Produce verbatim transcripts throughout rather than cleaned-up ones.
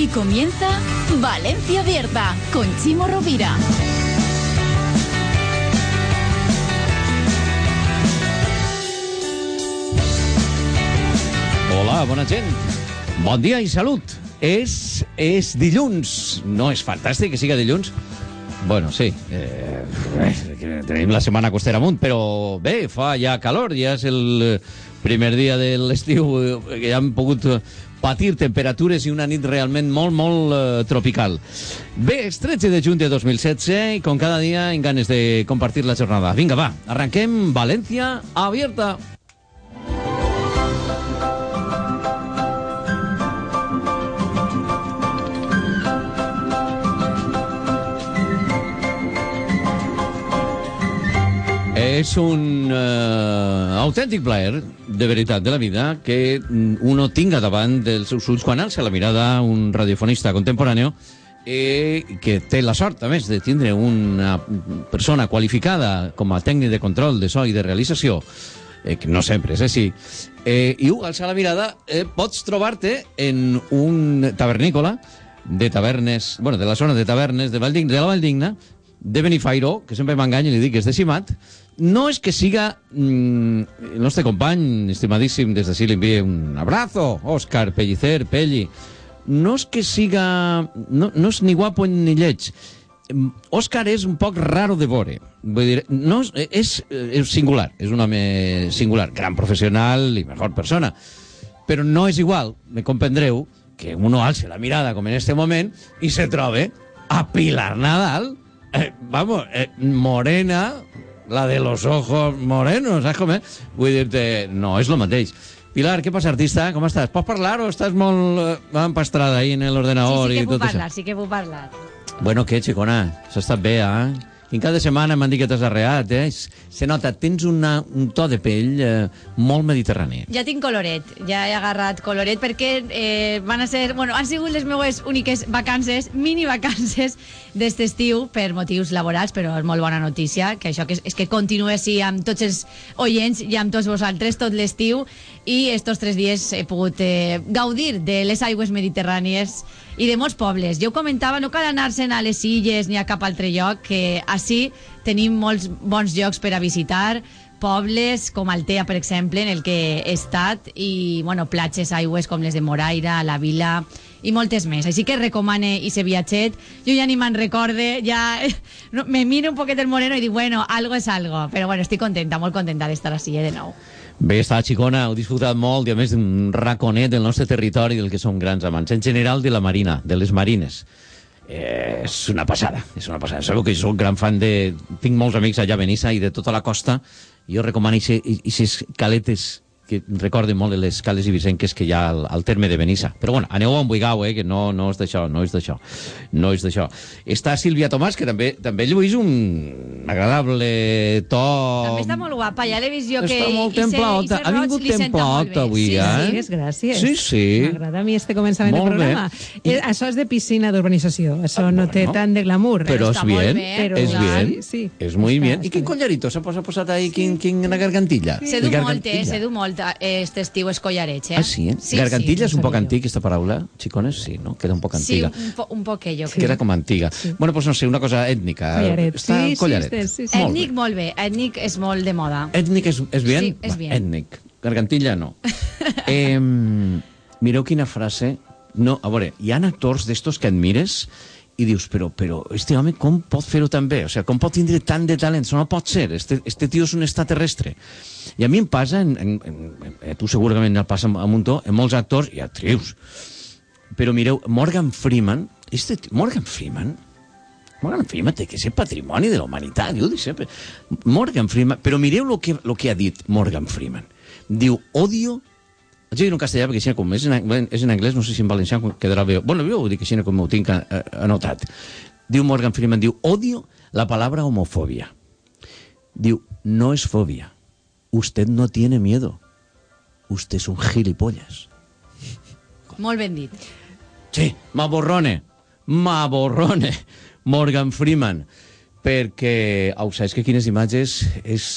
comienza Valencia Abierta con Chimo Rovira. Hola, bona gent. Bon dia i salut. És, és dilluns. No és fantàstic que siga dilluns? Bueno, sí. Eh, eh, tenim la setmana costera amunt, però bé, fa ja calor. Ja és el primer dia de l'estiu que ja hem pogut patir temperatures i una nit realment molt, molt eh, tropical. Bé, és tretze de juny de dos mil setze i com cada dia en ganes de compartir la jornada. Vinga, va, arranquem Valencia Abierta. És un uh, autèntic plaer, de veritat, de la vida, que uno tinga davant dels seus ulls quan alça la mirada un radiofonista contemporani eh, que té la sort, a més, de tindre una persona qualificada com a tècnic de control de so i de realització, eh, que no sempre és així, eh, i u, alça la mirada, eh, pots trobar-te en un tavernícola de tavernes, bueno, de la zona de tavernes de, Valdigna, de la Valldigna, de Benifairó, que sempre m'enganya i li dic que és de Simat. No és que siga mmm, el nostre company, estimadíssim, des d'ací li envia un abrazo, Òscar Pellicer, Pelli. No és que siga... No, no és ni guapo ni lleig. Òscar és un poc raro de veure. Vull dir, no és, és, és singular, és un home singular, gran professional i mejor persona. Però no és igual, me comprendreu, que uno alce la mirada, com en este moment, i se trobe a Pilar Nadal, eh, vamos, eh, morena... la de los ojos morenos, saps com és? Vull dir-te, no, és el mateix. Pilar, què passa, artista? Com estàs? Pots parlar o estàs molt eh, empastrada ahí en l'ordenador? Sí, sí que i puc tot parlar, això? sí que puc parlar. Bueno, què, xicona? S'ha estat bé, eh? Quin cada setmana m'han dit que t'has arreat, eh? Se nota, tens una, un to de pell eh, molt mediterrani. Ja tinc coloret, ja he agarrat coloret perquè eh, van a ser, bueno, han sigut les meues úniques vacances, mini vacances d'este estiu per motius laborals, però és molt bona notícia, que això que és, és que continuï així amb tots els oients i amb tots vosaltres tot l'estiu, i estos tres dies he pogut eh, gaudir de les aigües mediterrànies i de molts pobles. Jo comentava, no cal anar-se'n a les illes ni a cap altre lloc, que així tenim molts bons llocs per a visitar, pobles com Altea, per exemple, en el que he estat, i bueno, platges, aigües com les de Moraira, la Vila i moltes més. Així que recomane ese viatget. Jo ja ni me'n recorde, ja no, me miro un poquet el moreno i dic, bueno, algo és algo, però bueno, estic contenta, molt contenta d'estar així eh, de nou. Bé, està, xicona, heu disfrutat molt, i a més d'un raconet del nostre territori del que som grans amants, en general de la marina, de les marines. Eh, és una passada, és una passada. Sabeu que jo soc gran fan de... Tinc molts amics allà a Benissa i de tota la costa, i jo recomano aquestes caletes que recorden molt les cales ibicenques que hi ha al, al terme de Benissa. Però bueno, aneu on vulgueu, eh, que no, no és d'això, no és d'això, no és d'això. Està Sílvia Tomàs, que també també lluís un agradable to... També està molt guapa, ja l'he vist jo que... Està molt templota, ha vingut templota avui, sí, eh? Sí, és gràcies. Sí, sí. M'agrada a mi este començament Molt de programa. I... Eh, això és de piscina d'urbanització, això ah, no té bueno, tant de glamour. Però és bien, bé, però és bien, sí, sí. és muy Està, bien. I quin collarito s'ha posat, posat ahí, quin, quin, una gargantilla? Se du molt, eh? Se du molt este estiu escollarets, eh? Ah, sí? Sí, Gargantilla sí, és un poc no antic, aquesta paraula, xicones? Sí, no? Queda un poc Sí, antiga. un, po un poquello. Sí. Queda com antiga. Sí. Bueno, doncs no sé, una cosa ètnica. Collaret. Està Sí, collaret. sí, sí, sí. Molt Ètnic, bé. molt bé. Ètnic és molt de moda. Ètnic és, és bien? Sí, és Va, bien. Ètnic. Gargantilla no. eh, mireu quina frase... No, a veure, hi ha actors d'estos que admires i dius, però, però este home com pot fer-ho tan bé? O sigui, com pot tindre tant de talent? Això no pot ser. Este, este tio és un extraterrestre. I a mi em passa, en, en, en, en, tu segurament el passa a muntó, en molts actors i actrius. Però mireu, Morgan Freeman, este, Morgan Freeman, Morgan Freeman té que ser patrimoni de la humanitat, jo dic sempre. Morgan Freeman, però mireu el que, lo que ha dit Morgan Freeman. Diu, odio... Haig de dir en castellà, perquè així com és en, és en anglès, no sé si en valencià quedarà bé. Bueno, jo ho dic així com ho tinc anotat. Diu Morgan Freeman, diu, odio la palabra homofobia. Diu, no es fobia. Usted no tiene miedo. Usted es un gilipollas. Molt ben dit. Sí, m'aborrone. M'aborrone. Morgan Freeman. Perquè, au, saps que quines imatges és...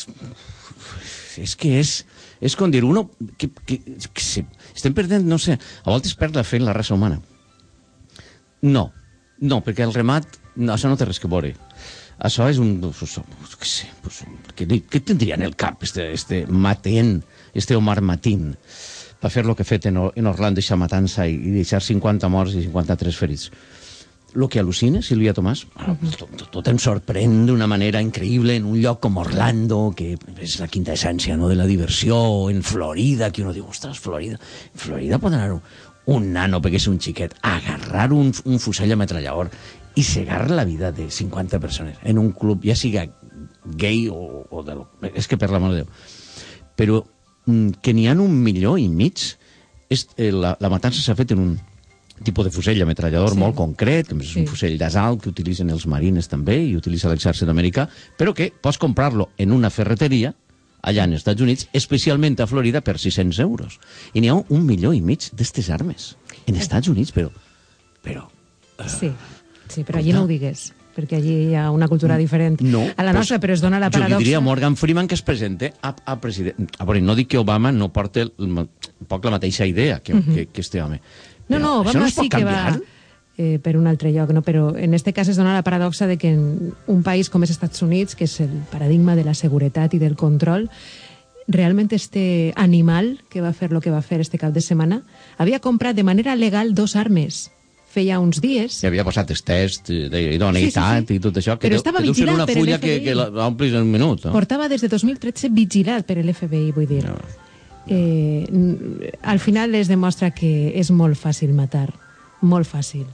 És que és... És com dir, uno... Que, que, que se, estem perdent, no sé, a voltes perd la fe en la raça humana. No, no, perquè el remat, no, això no té res que veure. Això és un... Pues, què sé, pues, què, què tindria en el cap este, este Mateen, este Omar Mateen, per fer lo que ha fet en, en Orlando, aquesta matança, i, i deixar cinquanta morts i cinquanta-tres ferits? Lo que al·lucina, Sílvia Tomàs, tot, tot em sorprèn d'una manera increïble en un lloc com Orlando, que és la quinta essència, no?, de la diversió, en Florida, que uno diu, ostres, Florida, en Florida pot anar un, un nano, perquè és un xiquet, agarrar un, un fusell ametrallador i cegar la vida de cinquanta persones en un club, ja siga gay o, o de lo... És que per l'amor de Déu. Però que n'hi ha un milió i mig, és, eh, la, la matança s'ha fet en un tipus de fusell ametrallador sí. molt concret, que és sí. un fusell d'asalt que utilitzen els marines també i utilitza l'exèrcit americà, però que pots comprar-lo en una ferreteria allà als Estats Units, especialment a Florida, per sis-cents euros. I n'hi ha un milió i mig d'estes armes en Estats Units, però... però uh, sí, sí, però allí no ho digues, perquè allí hi ha una cultura diferent no, a la nostra, però es dona la paradoxa... Jo li diria a Morgan Freeman que es presente a, a president... A veure, no dic que Obama no porta el, un poc la mateixa idea que, uh -huh. que, que este home. No, no, Obama no sí que va eh, per un altre lloc, no? Però en este cas es dona la paradoxa de que en un país com és Estats Units, que és el paradigma de la seguretat i del control, realment este animal que va fer lo que va fer este cap de setmana havia comprat de manera legal dos armes feia uns dies. I havia posat els tests d'idoneïtat sí, sí, sí. i tot això, que, però deu, estava que deu ser una vigilat per fulla l'F B I. que, que l'omplis en un minut. No? Portava des de dos mil tretze vigilat per l'F B I, vull dir. No. Eh, al final es demostra que és molt fàcil matar, molt fàcil.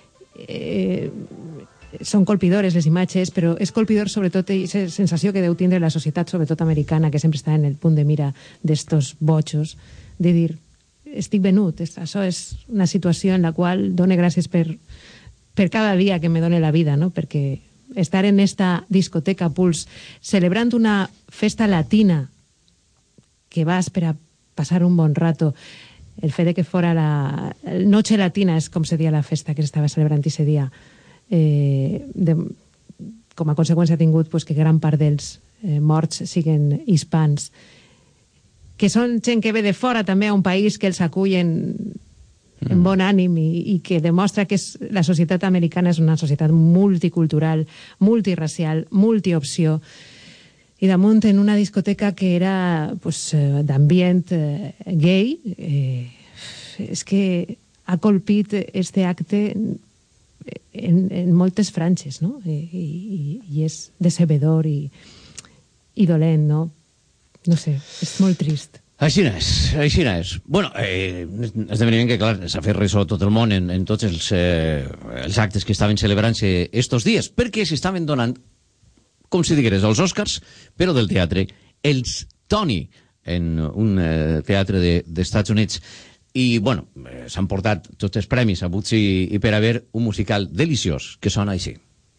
Eh, són colpidores les imatges, però és colpidor sobretot aquesta sensació que deu tindre la societat, sobretot americana, que sempre està en el punt de mira d'estos bojos, de dir, estic venut, això és una situació en la qual done gràcies per, per cada dia que me done la vida, no? Perquè estar en esta discoteca Puls celebrant una festa latina que vas per a passar un bon rato, el fet de que fora la noche latina, és com se dia la festa que s'estava celebrant ese dia, eh, de, com a conseqüència ha tingut pues, que gran part dels eh, morts siguen hispans, que són gent que ve de fora també a un país que els acull en, mm. en bon ànim i, i que demostra que és, la societat americana és una societat multicultural, multiracial, multiopció, i damunt en una discoteca que era pues, d'ambient eh, gay, eh, és que ha colpit este acte en, en moltes franges, no? I, i, i és decebedor i, i dolent, no? No sé, és molt trist. Així és, així és. Bueno, eh, esdeveniment que, clar, s'ha fet ressò tot el món en, en tots els, eh, els actes que estaven celebrant-se estos dies, perquè s'estaven donant, com si digueres, els Oscars, però del teatre, els Tony, en un eh, teatre d'Estats de, Units. I, bueno, eh, s'han portat tots els premis a Buts i, i per haver un musical deliciós, que sona així.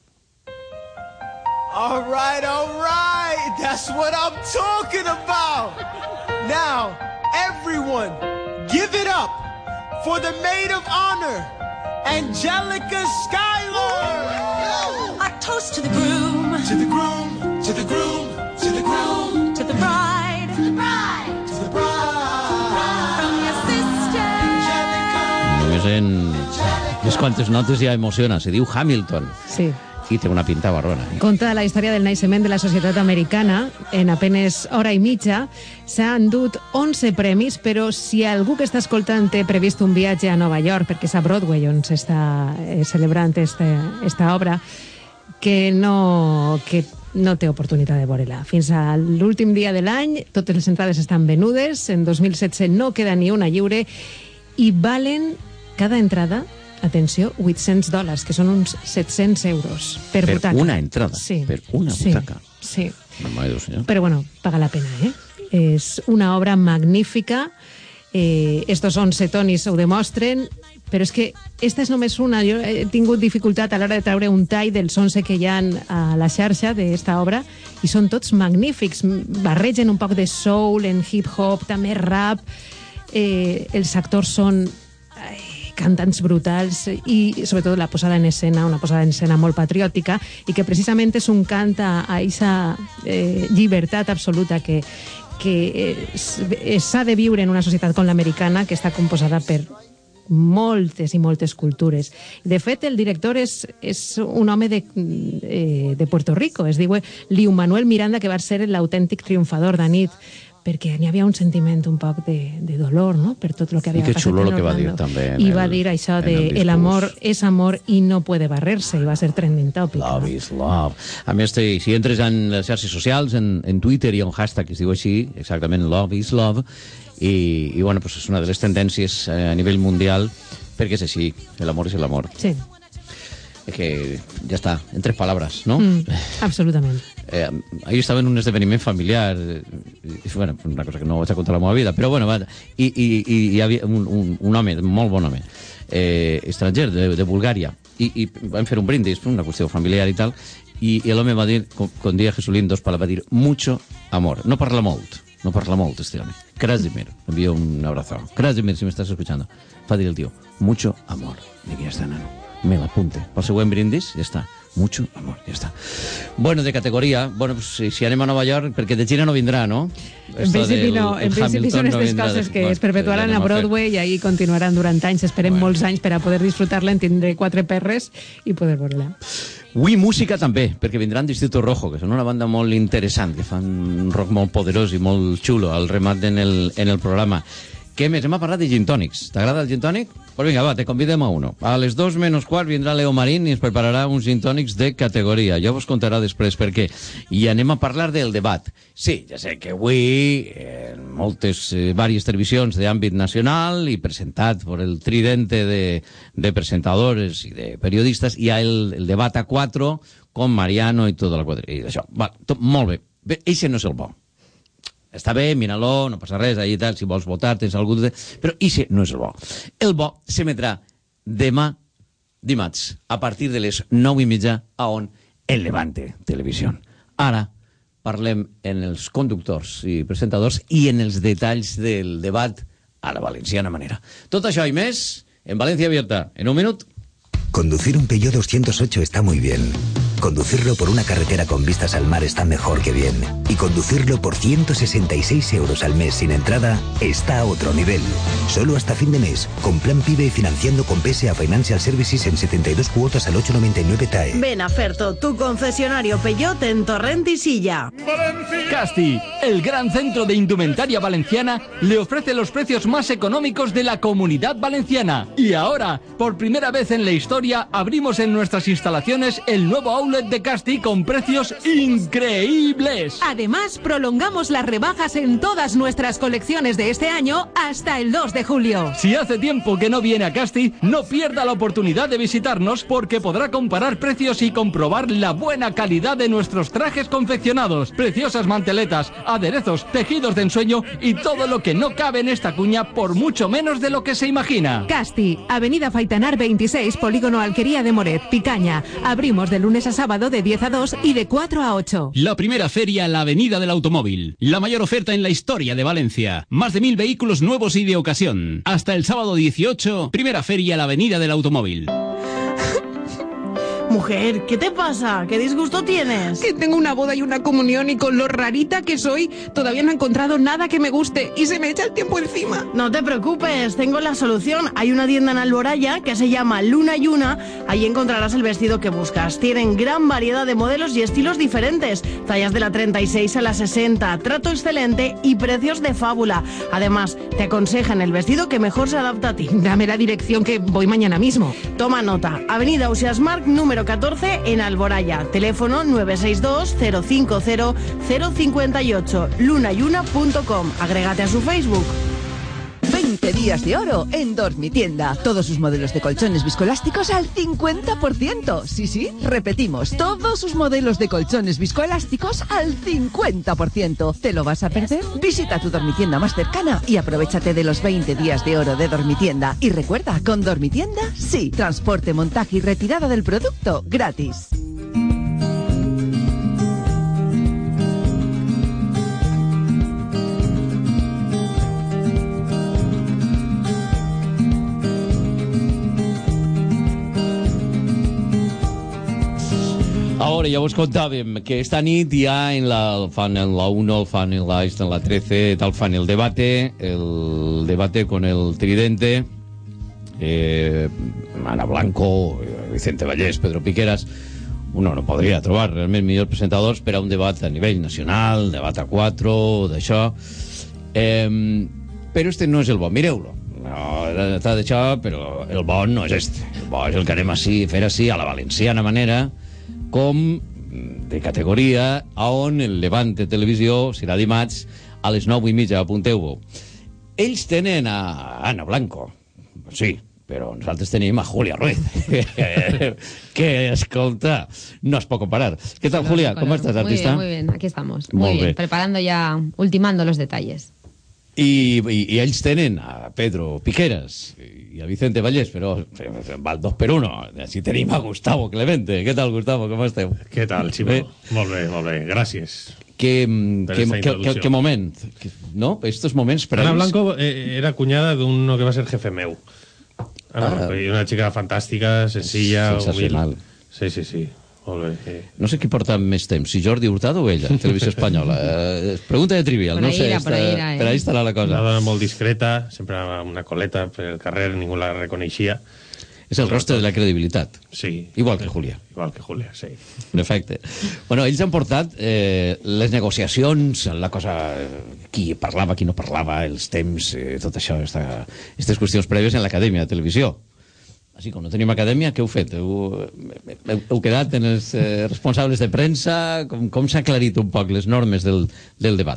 All right, all right, that's what I'm talking about. Now, everyone, give it up for the maid of honor, Angelica Schuyler. A toast to the groom. To the groom, to the groom, to the groom, to the bride, to the bride, to the bride, from your sister. Només en unes quantes notes ja emociona. Se diu Hamilton. Sí. I té una pinta barbona. Eh? Conta la història del naixement de la societat americana. En apenes hora i mitja s'han dut onze premis, però si algú que està escoltant té previst un viatge a Nova York, perquè és a Broadway on s'està eh, celebrant esta, esta obra, que no, que no té oportunitat de veure-la. Fins a l'últim dia de l'any, totes les entrades estan venudes, en dos mil setze no queda ni una lliure, i valen cada entrada, atenció, vuit-cents dòlars, que són uns set-cents euros per, per butaca. Per una entrada? Sí. Per una sí. butaca? Sí. No, Déu, senyor. Però bueno, paga la pena, eh? És una obra magnífica, eh, estos onze tonis ho demostren, però és que esta és només una. Jo he tingut dificultat a l'hora de treure un tall dels onze que hi ha a la xarxa d'esta obra i són tots magnífics. Barregen un poc de soul, en hip-hop, també rap. Eh, els actors són eh, cantants brutals i sobretot la posada en escena, una posada en escena molt patriòtica i que precisament és un cant a aquesta eh, llibertat absoluta que, que s'ha de viure en una societat com l'americana, que està composada per moltes i moltes cultures. De fet, el director és, és un home de, eh, de Puerto Rico, es diu Liu Manuel Miranda, que va ser l'autèntic triomfador d'Anit, perquè n'hi havia un sentiment un poc de, de dolor, no?, per tot el que havia I que passat xulo en el que va Orlando. dir també en I el- va dir això en de el el, discurs. amor és amor i no puede barrerse, i va ser trending topic. Love no? is love. A més, te, si entres en les xarxes socials, en, en Twitter hi ha un hashtag que es diu així, exactament, love is love, i, i bueno, pues és una de les tendències eh, a nivell mundial, perquè és així, l'amor és l'amor. Sí, És que ja està, en tres paraules, no? mm, absolutament. Eh, ahir estava en un esdeveniment familiar, eh, i, bueno, una cosa que no vaig a contar la meva vida, però bueno, va, i, i, i hi havia un, un, un home, molt bon home, eh, estranger, de, de Bulgària, i, i vam fer un brindis, una qüestió familiar i tal, i, i l'home va dir, com, com dia Jesulín, dos palabras, va dir, mucho amor. No parla molt, no parla molt, este home. Krasimir, envío un abrazo. Krasimir, si me estás escuchando. Va dir el tio, mucho amor. Dic, ja està, nano. Me l'apunte. Pel següent brindis, ja està. Mucho amor, ja està. Bueno, de categoria, bueno, pues, si, si anem a Nova York, perquè de China no vindrà, no? En principi, no, en principi són aquestes coses que es perpetuaran a Broadway i ahí continuaran durant anys, esperem Bueno. molts anys per a poder disfrutar-la, en tindré quatre perres i poder veure-la. Avui música també, perquè vindran d'Instituto Rojo, que són una banda molt interessant, que fan un rock molt poderós i molt xulo al remat en el, en el programa. Què més? Hem parlat de gin tònics. T'agrada el gin tònic? Pues vinga, va, te convidem a uno. A les dos menys quart vindrà Leo Marín i ens prepararà uns gin tònics de categoria. Ja vos contarà després per què. I anem a parlar del debat. Sí, ja sé que avui en moltes, eh, diverses televisions d'àmbit nacional i presentat per el tridente de, de presentadores i de periodistes, hi ha el, el debat a quatre con Mariano i tota la quadrilla. I això, va, tot, molt bé. Bé, eixe no és el bo. Està bé, mira-lo, no passa res, allà i tal, si vols votar, tens algú de... Però ixe no és el bo. El bo s'emetrà demà, dimarts, a partir de les nou i mitja, a on? En Levante Televisió. Ara parlem en els conductors i presentadors i en els detalls del debat a la valenciana manera. Tot això i més en Valencia Abierta. En un minut. Conducir un Peugeot doscientos ocho está muy bien. Conducirlo por una carretera con vistas al mar está mejor que bien. Y conducirlo por ciento sesenta y seis euros al mes sin entrada está a otro nivel. Solo hasta fin de mes, con plan PIBE y financiando con P S A Financial Services en setenta y dos cuotas al ocho noventa y nueve T A E. Ven a Ferto, tu concesionario Peugeot en Torrent y Silla. Casti, el gran centro de indumentaria valenciana, le ofrece los precios más económicos de la Comunidad Valenciana. Y ahora, por primera vez en la historia, abrimos en nuestras instalaciones el nuevo outlet de Casti con precios increíbles. Además, prolongamos las rebajas en todas nuestras colecciones de este año hasta el dos de julio. Si hace tiempo que no viene a Casti, no pierda la oportunidad de visitarnos porque podrá comparar precios y comprobar la buena calidad de nuestros trajes confeccionados, preciosas manteletas, aderezos, tejidos de ensueño y todo lo que no cabe en esta cuña por mucho menos de lo que se imagina. Casti, Avenida Faitanar veintiséis, Polígono Alquería de Moret, Picaña. Abrimos de lunes a sábado de diez a dos y de cuatro a ocho. La primera feria La Avenida del Automóvil. La mayor oferta en la historia de Valencia. Más de mil vehículos nuevos y de ocasión. Hasta el sábado dieciocho, primera feria La Avenida del Automóvil. Mujer, ¿qué te pasa? ¿Qué disgusto tienes? Que tengo una boda y una comunión y con lo rarita que soy, todavía no he encontrado nada que me guste y se me echa el tiempo encima. No te preocupes, tengo la solución. Hay una tienda en Alboraya que se llama Luna y Una. Ahí encontrarás el vestido que buscas. Tienen gran variedad de modelos y estilos diferentes. Tallas de la treinta y seis a la sesenta. Trato excelente y precios de fábula. Además, te aconsejan el vestido que mejor se adapta a ti. Dame la dirección que voy mañana mismo. Toma nota. Avenida Ausiàs Marc, número catorce, en Alboraya. Teléfono nueve seis dos cero cinco cero cero cinco ocho. lunayuna punto com. Agrégate a su Facebook. veinte días de oro en Dormitienda. Todos sus modelos de colchones viscoelásticos al cincuenta por ciento. Sí, sí, repetimos. Todos sus modelos de colchones viscoelásticos al cincuenta por ciento. ¿Te lo vas a perder? Visita tu Dormitienda más cercana y aprovéchate de los veinte días de oro de Dormitienda. Y recuerda, con Dormitienda, sí. Transporte, montaje y retirada del producto gratis. Ahora ja vos contàvem que esta nit ja en la, fan en la uno, el fan en la, en la trece, tal, fan el debate, el debate con el tridente, eh, Ana Blanco, Vicente Vallés, Pedro Piqueras, uno no podria trobar realment millors presentadors per a un debat a nivell nacional, debat a quatre, d'això. Eh, però este no és el bo, mireu-lo. No, està d'això, però el bo no és este. El bo és el que anem així, fer així, a la valenciana manera, com de categoria, on el Levant de Televisió serà dimarts a les nou i mitja, apunteu-ho. Ells tenen a Ana Blanco, sí, però nosaltres tenim a Julia Ruiz, que, escolta, no es pot comparar. ¿Qué tal, Julia? ¿Cómo estás, artista? Muy bien, muy bien, aquí estamos. Muy Muy bien, bien. preparando ya, ultimando los detalles. I, i, i ells tenen a Pedro Piqueras i a Vicente Vallés, però val dos per uno. Així tenim a Gustavo Clemente. Què tal, Gustavo? Com esteu? Què tal, Ximo? Bé. Molt bé, molt bé. Gràcies. Que, Per que, esta que, que, introducció. que moment, que, no? Estos moments per a Ana ells... Blanco eh, era cuñada de uno que va a ser jefe meu. Ana Ah. Blanco, y una chica fantástica, sencilla, Sensacional. humil. Sí, sí, sí. Molt bé. Eh. No sé qui porta més temps, si Jordi Hurtado o ella, Televisió Espanyola. Eh, pregunta de trivial, Por no ahí sé. era, esta, por ahí era, eh. Per ahí estarà la Una cosa. dona molt discreta, sempre amb una coleta per el carrer, ningú la reconeixia. És el rostre de la credibilitat. Sí. Igual que Julia. Igual que Julia, sí. En efecte. Bueno, ells han portat eh, les negociacions, la cosa, qui parlava, qui no parlava, els temps, eh, tot això, esta, aquestes qüestions prèvies en l'acadèmia de televisió. Així, com no tenim acadèmia, què heu fet? Heu, heu, heu quedat en els eh, responsables de premsa? Com, com s'ha aclarit un poc les normes del, del debat?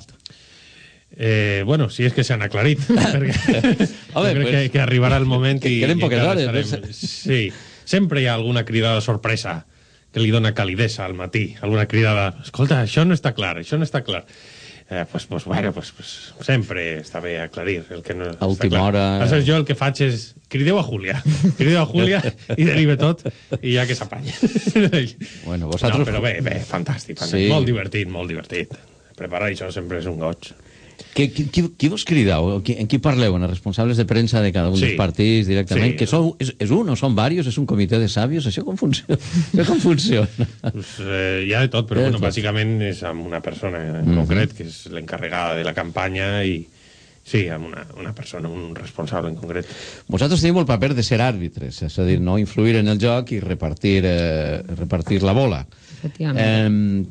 Eh, bueno, si és que s'han aclarit, perquè Home, jo crec pues, que, que arribarà el moment que i... queden i poques encara hores, estarem- Sí, sempre hi ha alguna cridada sorpresa que li dona calidesa al matí, alguna cridada, escolta, això no està clar, això no està clar. Eh, pues, pues, bueno, pues, pues, sempre està bé aclarir el que no A última hora. Aleshores, jo el que faig és crideu a Júlia, crideu a Júlia i derive tot i ja que s'apanya. Bueno, vosaltres... No, però bé, bé, fantàstic, fantàstic. Sí. Molt divertit, molt divertit. Preparar això sempre és un goig. Qui, qui, qui, qui vos cridau? Qui, en qui parleu? En els responsables de premsa de cada un Sí. dels partits directament? Sí. Que sou, és, és un o són diversos? És un comitè de sàvios? Això com funciona? Això com funciona? Pues, eh, hi ha de tot, però Hi ha de bueno, tot. bàsicament és amb una persona en Mhm. concret, que és l'encarregada de la campanya, i sí, amb una, una persona, un responsable en concret. Vosaltres teniu el paper de ser àrbitres, és a dir, no influir en el joc i repartir, eh, repartir la bola. Efectivament.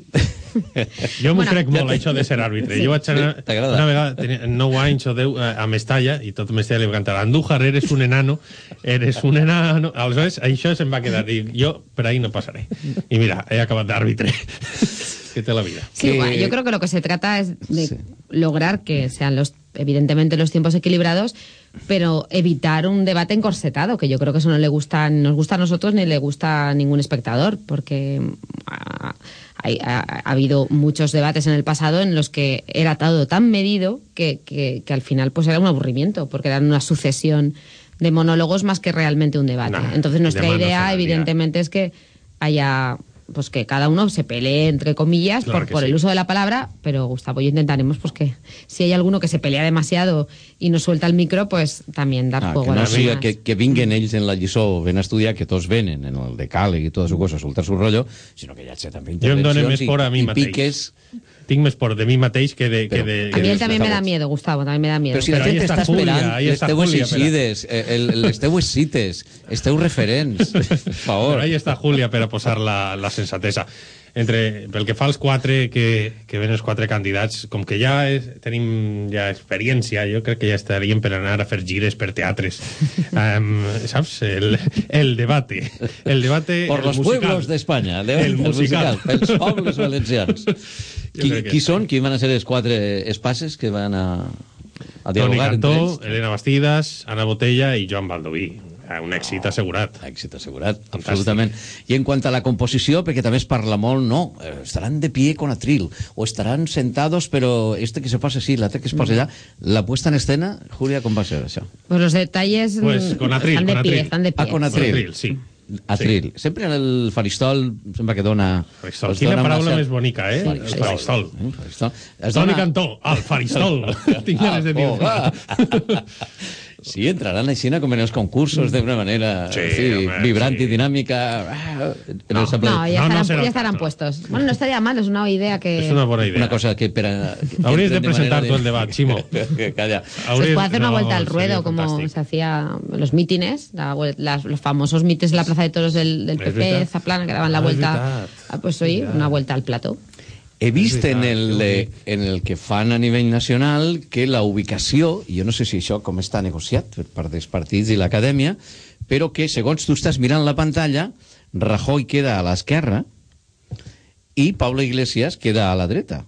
Eh, Jo m'ho Bueno, crec molt, ja te- això de ser àrbitre. Sí. Jo vaig anar Sí, t'agrada. una vegada, tenia nou anys o deu, eh, a Mestalla, i tot Mestalla li va cantar Andújar, eres un enano, eres un enano. Aleshores, això se'm va quedar. I jo per ahí no passaré. I mira, he acabat d'àrbitre. Que té la vida. Sí, que- bueno, yo creo que lo que se trata es de Sí. lograr que sean los, evidentemente, los tiempos equilibrados, pero evitar un debate encorsetado, que yo creo que eso no le gusta, nos gusta a nosotros ni le gusta a ningún espectador, porque ha, hay- ha- ha habido muchos debates en el pasado en los que era todo tan medido que, que, que al final pues era un aburrimiento, porque eran una sucesión de monólogos más que realmente un debate. Nah, Entonces nuestra de manos en idea, el día. evidentemente, es que haya, pues que cada uno se pelee entre comillas Claro por, que por sí. el uso de la palabra, pero Gustavo y yo intentaremos pues que si hay alguno que se pelea demasiado y no suelta el micro, pues también dar ah, juego que a no los siga demás. que, que vinguen ells en la lliçó ben a estudiar, que tots venen en el decàleg i tota su cosa a soltar su rollo, sinó que hi hagi també Jo em dóna intervencions més por a mi i, i mateix. piques. Tinc més por de mi mateix que de... Però- que de A mí que él también me da Gustavo. miedo, Gustavo, también me da miedo. Però si Però la ahí gent està està Julia, esperant, ahí està esteu Julia, exigides, eh, el, el, esteu excites, esteu referents, per favor. Però ahí està Júlia per a posar la, la sensatesa. Entre, pel que fa als quatre que, que ven els quatre candidats, com que ja és, tenim ja experiència, jo crec que ja estaríem per anar a fer gires per teatres. Um, saps? El, el debate. El debate Por el los musical. pueblos de España, de, El musical. pels pobles valencians. Jo Qui, crec que qui sí. són? Qui van a ser els quatre espases que van a, a Toni dialogar entre Cantó, ells? Elena Bastidas, Anna Botella i Joan Baldoví. Un èxit assegurat. Èxit assegurat, Fantàstic. absolutament. I en quant a la composició, perquè també es parla molt, no, eh, estaran de pie con atril, o estaran sentados, però este que se posa així, l'altre que es posa allà, la puesta en escena, Júlia, com va ser això? Pues los detalles Pues mm, con atril, están de con pie, atril. están de pie. Ah, con atril. Atril, sí. Atril. Sempre en el faristol, sembla que dona... Faristol. us Quina dona paraula massa- més bonica, eh? El faristol. Eh, faristol. Es Toni dona- Cantó, al faristol. Tinc ganes de dir-ho. Ah, oh, ah. Sí, entraran així com en els concursos d'una manera sí, sí, home, vibrant sí. i dinàmica. No, no, ja, no, estarán, no ya estarán puestos. Bueno, no estaría mal, es una idea que... Es una buena idea. Una cosa que... Para, que Habrías de presentar de... tú el debate, Chimo. Calla. Se puede hacer una vuelta no, al ruedo, como fantástico. Se hacía en los mítines, la, las, los famosos mítines en la Plaza de Toros del, del P P, Zaplana, que daban la vuelta... Pues hoy, una vuelta al plató. He vist en el, eh, en el que fan a nivell nacional que la ubicació, i jo no sé si això com està negociat per part dels partits i l'acadèmia, però que segons tu estàs mirant la pantalla, Rajoy queda a l'esquerra i Pablo Iglesias queda a la dreta.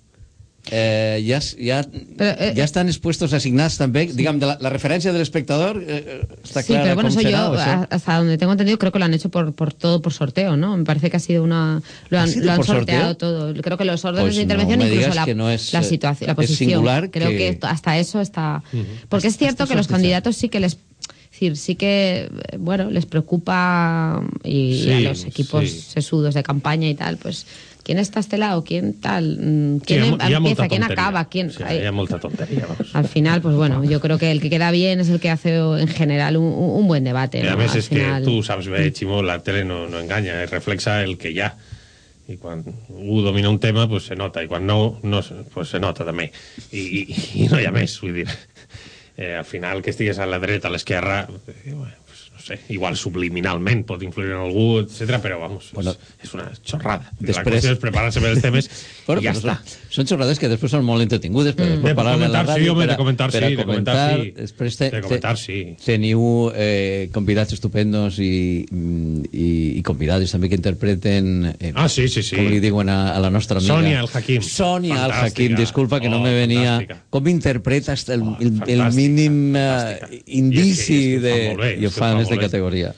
Eh, ja, ja, pero, eh, ja estan expuestos asignados también, sí. Digamos, de la, la referencia del espectador eh, está sí, clara. Sí, pero bueno, eso yo, será, hasta donde tengo entendido, creo que lo han hecho por, por todo por sorteo, ¿no? Me parece que ha sido una... Lo han, lo han sorteado sorteo? todo. Creo que los órdenes pues de intervención, no incluso la, no es, la situación, la posición. Singular creo que... que hasta eso está... Uh-huh. Porque es cierto que los candidatos sí que les... decir, sí que, bueno, les preocupa y sí, a los equipos sí. sesudos de campaña y tal, pues... ¿Quién está a este lado? ¿Quién tal? ¿Quién sí, em, empieza? ¿Quién acaba? ¿Quién? Sí, hay molta tontería, vamos. Al final, pues bueno, yo creo que el que queda bien es el que hace en general un, un buen debate. Y a ¿no? veces es final... que tú sabes, ve, Chimo, la tele no, no engaña, reflexa el que ya. Y cuando u domina un tema, pues se nota. Y cuando no, no pues se nota también. Y, y, y no hi ha més, vull dir. Eh, al final, que estigues a la dreta, a l'esquerra... Eh, bueno, sé, igual subliminalment pot influir en algú, etcètera, però vamos, bueno, és, és una xorrada. Després... La qüestió és preparar-se per els temes bueno, i ja està. Són, són xorrades que després són molt entretingudes per mm. parlar a la ràdio, sí, per, a, de comentar, per a sí, comentar. Sí. Després te, de comentar, sí. Teniu eh, convidats estupendos i, i, i convidades també que interpreten eh, ah, sí, sí, sí. com li diuen a, a la nostra amiga Sonia Al-Hakim. Sonia Al-Hakim, disculpa que oh, no me venia fantàstica. Com interpreta hasta el, el, el mínim uh, indici I de... Bé, i ho fa més de categoria.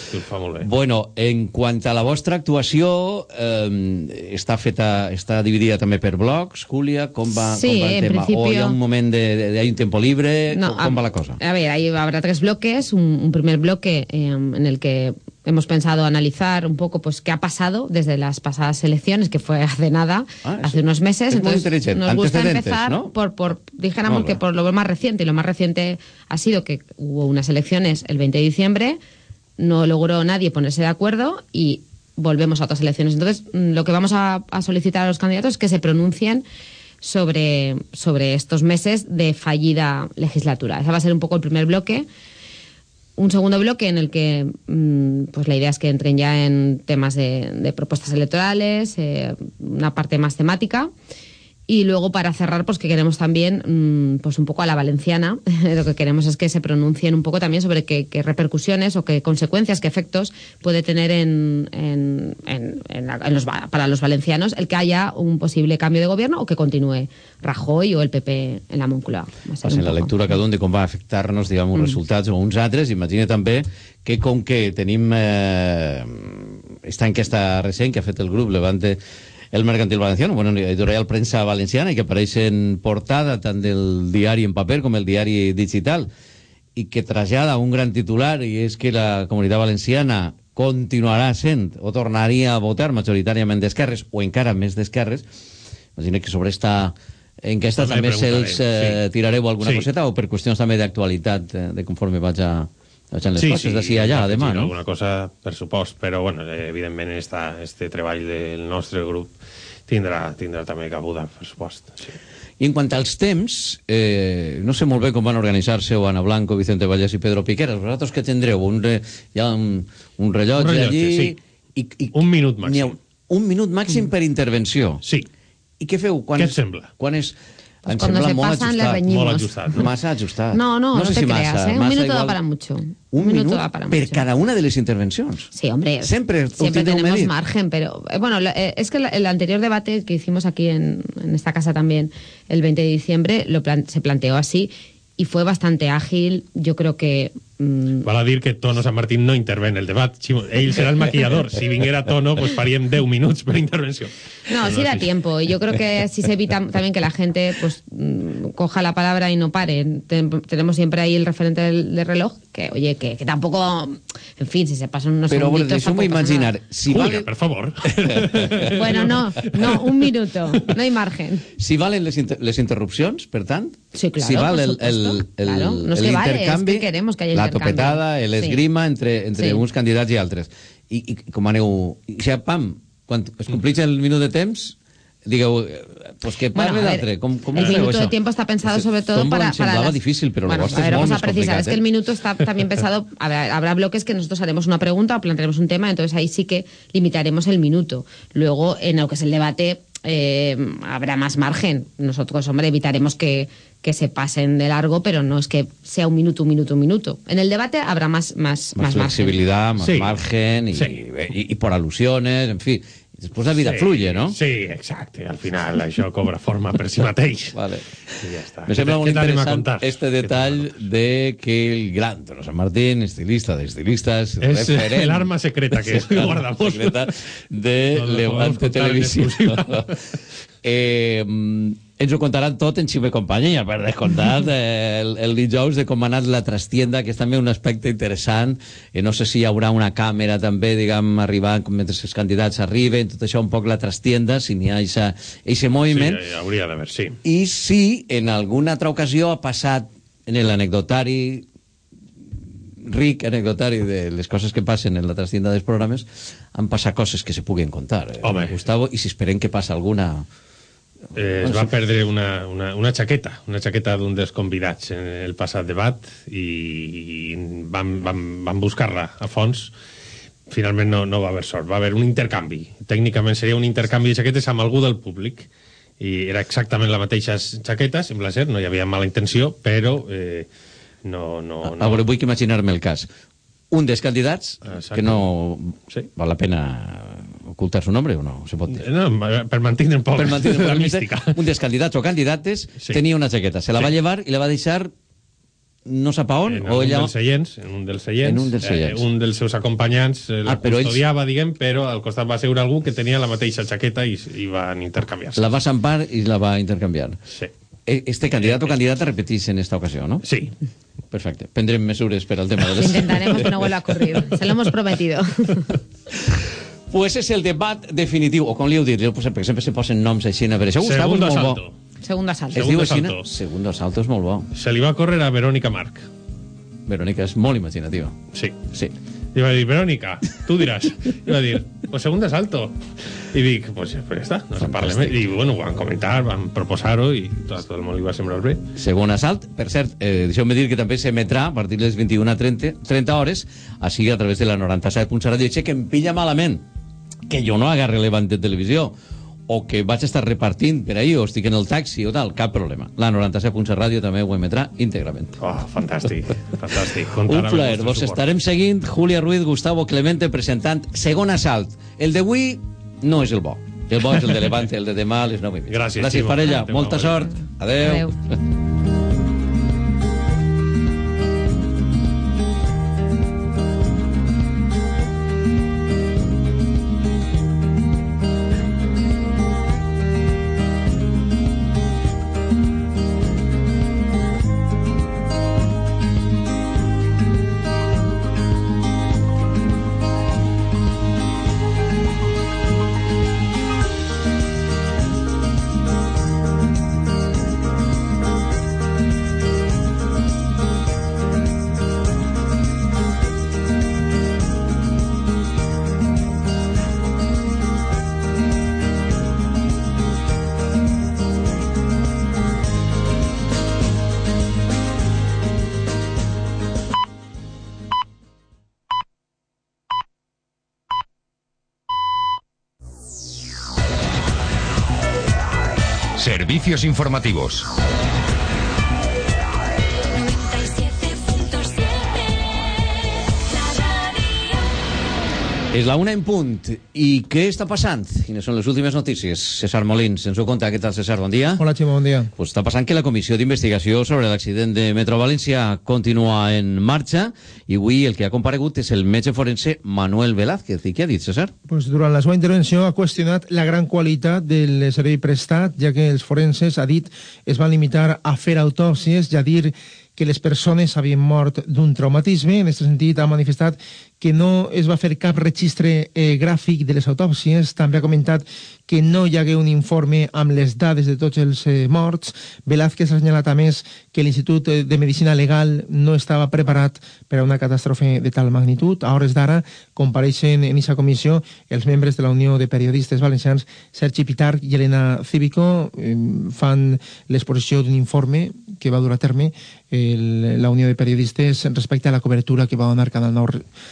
Bueno, en quant a la vostra actuació, eh, està feta, està dividida també per blocs, Julia, com va, sí, com va el tema? Principio... ¿O hi ha un moment de, de, de hay un tiempo libre? No, ¿Cómo a, va la cosa? A ver, ahí habrá tres bloques. Un, un primer bloque eh, en el que hemos pensado analizar un poco pues qué ha pasado desde las pasadas elecciones, que fue hace nada, ah, hace unos meses. Es Entonces nos gusta empezar, ¿no? por, por dijéramos no, que por lo más reciente, y lo más reciente ha sido que hubo unas elecciones el veinte de diciembre, no logró nadie ponerse de acuerdo y volvemos a otras elecciones. Entonces, lo que vamos a, a solicitar a los candidatos es que se pronuncien sobre, sobre estos meses de fallida legislatura. Ese va a ser un poco el primer bloque. Un segundo bloque en el que pues la idea es que entren ya en temas de, de propuestas electorales, eh, una parte más temática. Y luego, para cerrar, pues que queremos también, pues un poco a la valenciana, lo que queremos es que se pronuncien un poco también sobre qué, qué repercusiones o qué consecuencias, qué efectos puede tener en, en, en, en, la, en los, para los valencianos el que haya un posible cambio de gobierno o que continúe Rajoy o el P P en la Moncloa. Pues en la poco. lectura cada un de com va afectar-nos, diguem, uns mm. resultats o uns altres. Imagina també que com que tenim eh, esta enquesta recent que ha fet el grup Levante el Mercantil Valenciano, bueno, editorial Prensa Valenciana, i que apareix en portada tant del diari en paper com el diari digital, i que trasllada un gran titular, i és que la Comunitat Valenciana continuarà sent o tornaria a votar majoritàriament d'esquerres o encara més d'esquerres. Imagina que sobre esta enquesta també, també se'ls eh, sí. tirareu alguna sí. coseta o per qüestions també d'actualitat eh, de conforme vaig a... les sí, coses sí, d'ací allà, demà, no? Alguna cosa, per supost, però, bueno, evidentment, esta, este treball del nostre grup tindrà, tindrà també cabuda, per supost. Sí. I en quant als temps, eh, no sé molt bé com van organitzar-se Ana Blanco, Vicente Vallès i Pedro Piqueras. Vosaltres què tindreu? Un re, hi ha un, un rellotge, un rellotge allí... Sí. I, i, un minut màxim. Un minut màxim per intervenció. Sí. I què feu? Quan què et sembla? Quan és... Pues cuando se pasan le reñimos. Molt ajustat, ¿no? Más ajustat. No, no, no, no sé te si creas, massa, ¿eh? Un minuto igual... da para mucho. Un, un minuto minuto da para per mucho. cada una de les intervencions. Sí, hombre. Siempre, siempre tenemos medir. margen, pero eh, bueno, eh, es que el anterior debate que hicimos aquí en, en esta casa también el veinte de diciembre lo plan se planteó así y fue bastante ágil. Yo creo que... Mmm... Val a dir que Tono Sant Martín no intervé en el debat. Ell serà el maquillador. Si vinguera Tono, pues faríem deu minuts per intervenció. No, sí da tiempo. Y yo creo que así se evita también que la gente pues coja la palabra y no pare. Ten, tenemos siempre ahí el referente del, del reloj, que oye, que, que tampoco, en fin, si se pasan unos Però, bueno, segunditos... deixeu-me imaginar... Si Julia, vale... per favor. Bueno, no, no, un minuto, no hay margen. Si valen les, inter les interrupcions, per tant... Sí, claro, si val el, por el, supuesto. el, Claro, no es el que vale, intercanvi, es que queremos que haya la intercanvi. topetada, l'esgrima Sí. entre, entre Sí. uns candidats i altres. I, i com aneu... I ja, pam, quan es compleix el minut de temps, digueu, pues que parle Bueno, a ver, d'altre. Com, com el ho feu, minuto això? de tiempo está pensado sobre todo Tombo para... em semblava para las... difícil, però bueno, el vostre a ver, és molt vamos a més precisar. complicat. Es que el minuto está también pensado... A ver, habrá bloques que nosotros haremos una pregunta o plantearemos un tema, entonces ahí sí que limitaremos el minuto. Luego, en lo que es el debate, eh, habrá más margen. Nosotros, hombre, evitaremos que, que se pasen de largo, pero no es que sea un minuto, un minuto, un minuto. En el debate habrá más, más, Más, más margen. flexibilidad, más Sí. margen y, Sí. y, y por alusiones, en fi. Després la vida Sí, fluye, no? Sí, exacte. Al final això cobra forma per si mateix. Vale. I ja està. Me sembla Què molt t'anem a interessant contar? este detall de que el gran Toro San Martín, estilista de estilistas, És referent- el arma secreta que Sí, el arma guardamos. secreta de No lo Levante podemos contar en Televisión. exclusiva. eh, ens ho contaran tot en Xime Companyia, per descomptat, eh, el, el dijous de com ha anat la trastienda, que és també un aspecte interessant. Eh, no sé si hi haurà una càmera també, diguem, arribant, com mentre els candidats arriben, tot això un poc la trastienda, si n'hi ha aquest moviment. Sí, hauria d'haver, sí. I si en alguna altra ocasió ha passat en l'anecdotari ric anecdotari de les coses que passen en la trastienda dels programes, han passat coses que se puguen contar, eh, Home. Gustavo, i si esperem que passa alguna... Eh, es va perdre una, una, una xaqueta, una xaqueta d'un dels convidats en el passat debat i, i van, van, van buscar-la a fons. Finalment no, no va haver sort, va haver un intercanvi. Tècnicament seria un intercanvi de xaquetes amb algú del públic i era exactament la mateixa xaqueta, sembla ser, no hi havia mala intenció, però eh, no, no, no. A veure, vull imaginar-me el cas. Un dels candidats, Exacte. que no Sí. val la pena ocultar su nombre o no, se pot dir. No, per mantenir un poc Per mantenir la una mística. Un dels candidats o candidates Sí. tenia una jaqueta, se la Sí. va llevar i la va deixar no sap a on, En o un ella... dels seients, en un dels seients, En un dels seients. Eh, un dels seus acompanyants eh, la Ah, però ells- custodiava, diguem, però al costat va seure algú que tenia la mateixa xaqueta i, i van intercanviar-se. La va zampar i la va intercanviar. Sí. E- Este candidat o candidata repetís en esta ocasión, ¿no? Sí. Perfecte. Prendrem mesures per al tema de les... Intentaremos que no vuelva a ocurrir. Se lo hemos prometido. Pues és el debat definitiu, o com li heu dit, perquè sempre se posen noms així, a veure, això Gustavo Segundo és molt asalto. bo. Segundo asalto. Es diu Segundo així, asalto. no? Segundo asalto és molt bo. Se li va córrer a Verónica Marc. Verónica és molt imaginativa. Sí. Sí. I va dir, Verónica, tu diràs. I va dir, pues segundo asalto. I dic, pues, pues ja està, no se parla més. I bueno, ho van comentar, van proposar-ho i tot, tot el món li va sembrar bé. Segon assalt, per cert, eh, deixeu-me dir que també s'emetrà a partir de les vint-i-una trenta hores, així a través de la noranta-set punt set Ràdio Che, que em pilla malament que jo no agarre Levante Televisió o que vaig estar repartint per ahir o estic en el taxi o tal, cap problema. La noranta-set punt set Ràdio també ho emetrà íntegrament. Oh, fantàstic, fantàstic. Un Comptar amb el plaer, vostre vos suport. estarem seguint, Julia Ruiz, Gustavo Clemente presentant segon assalt. El d'avui no és el bo. El bo és el de Levante, el de demà a les nou i mitja. Gràcies, Gràcies, Ximo. parella. Adéu, Molta adéu. sort. Adeu. Adéu. Servicios informativos. És la una en punt. I què està passant? Quines són les últimes notícies? César Molins, ens ho conta. Què tal, César? Bon dia. Hola, Ximo, bon dia. Pues està passant que la Comissió d'Investigació sobre l'accident de Metro València continua en marxa i avui el que ha comparegut és el metge forense Manuel Velázquez. I què ha dit, César? Pues durant la seva intervenció ha qüestionat la gran qualitat del servei prestat, ja que els forenses, ha dit, es van limitar a fer autòpsies i a dir que les persones havien mort d'un traumatisme. En aquest sentit, ha manifestat que no es va fer cap registre eh, gràfic de les autòpsies. També ha comentat que no hi hagué un informe amb les dades de tots els eh, morts. Velázquez ha assenyalat a més que l'Institut de Medicina Legal no estava preparat per a una catàstrofe de tal magnitud. A hores d'ara compareixen en aquesta comissió els membres de la Unió de Periodistes Valencians, Sergi Pitarch i Elena Cívico. Eh, fan l'exposició d'un informe que va dur a terme el, la Unió de Periodistes respecte a la cobertura que va donar Canal nou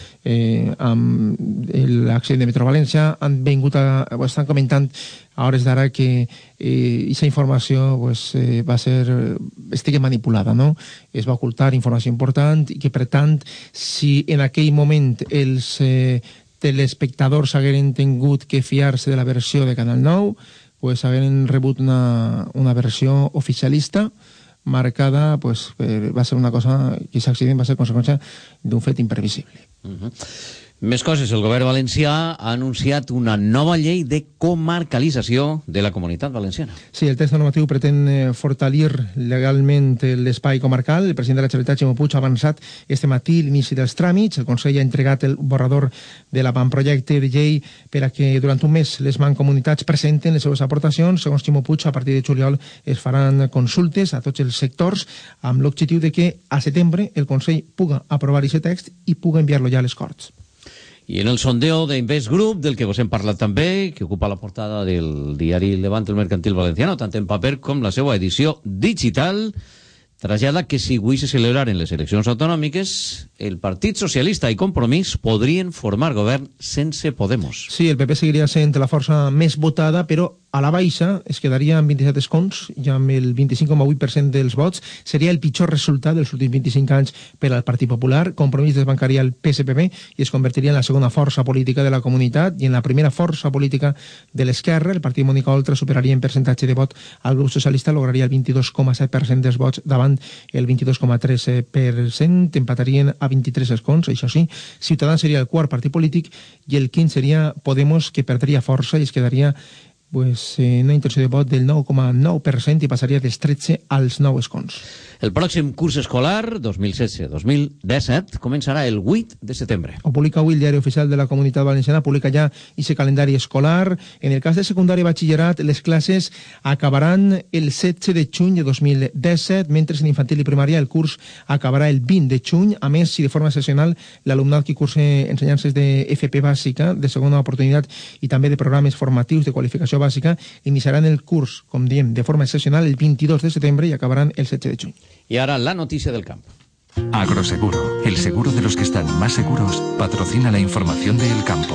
eh, amb l'accident de Metro València. Han vingut a, o estan comentant a hores d'ara que aquesta eh, informació pues, eh, va ser, estigui manipulada, no? Es va ocultar informació important i que, per tant, si en aquell moment els eh, telespectadors hagueren tingut que fiar-se de la versió de Canal nou, pues, hagueren rebut una, una versió oficialista marcada, pues, eh, va ser una cosa, que aquest accident va ser conseqüència d'un fet imprevisible. Uh-huh. Més coses. El govern valencià ha anunciat una nova llei de comarcalització de la Comunitat Valenciana. Sí, el text normatiu pretén eh, fortalir legalment l'espai comarcal. El president de la Generalitat, Ximo Puig, ha avançat este matí l'inici dels tràmits. El Consell ha entregat el borrador de l'avantprojecte de llei per a que durant un mes les mancomunitats presenten les seves aportacions. Segons Ximo Puig, a partir de juliol es faran consultes a tots els sectors amb l'objectiu de que a setembre el Consell puga aprovar aquest text i puga enviar-lo ja a les Corts. I en el sondeo d'Invest Group, del que vos hem parlat també, que ocupa la portada del diari Levant el Mercantil Valenciano, tant en paper com la seva edició digital, trasllada que si avui se celebraren les eleccions autonòmiques, el Partit Socialista i Compromís podrien formar govern sense Podemos. Sí, el P P seguiria sent la força més votada, però a la baixa es quedaria amb vint-i-set escons i amb el vint-i-cinc coma vuit per cent dels vots. Seria el pitjor resultat dels últims vint-i-cinc anys per al Partit Popular. Compromís desbancaria el P S P B i es convertiria en la segona força política de la comunitat i en la primera força política de l'esquerra. El partit Mónica Oltra superaria en percentatge de vot al grup socialista, lograria el vint-i-dos coma set per cent dels vots davant el vint-i-dos coma tres per cent. Empatarien a vint-i-tres escons, això sí. Ciutadans seria el quart partit polític i el quint seria Podemos, que perdria força i es quedaria pues, en una intenció de vot del nou coma nou per cent i passaria dels tretze als nou escons. El pròxim curs escolar dos mil setze dos mil disset començarà el vuit de setembre. Ho publica avui el Diari Oficial de la Comunitat Valenciana, publica ja aquest calendari escolar. En el cas de secundari i batxillerat, les classes acabaran el setze de juny de dos mil disset, mentre en infantil i primària el curs acabarà el vint de juny. A més, si de forma excepcional l'alumnat que cursa ensenyances de F P bàsica, de segona oportunitat i també de programes formatius de qualificació bàsica, iniciaran el curs, com diem, de forma excepcional el vint-i-dos de setembre i acabaran el setze de juny. Y ahora la noticia del campo. Agroseguro, el seguro de los que están más seguros, patrocina la información de El Campo.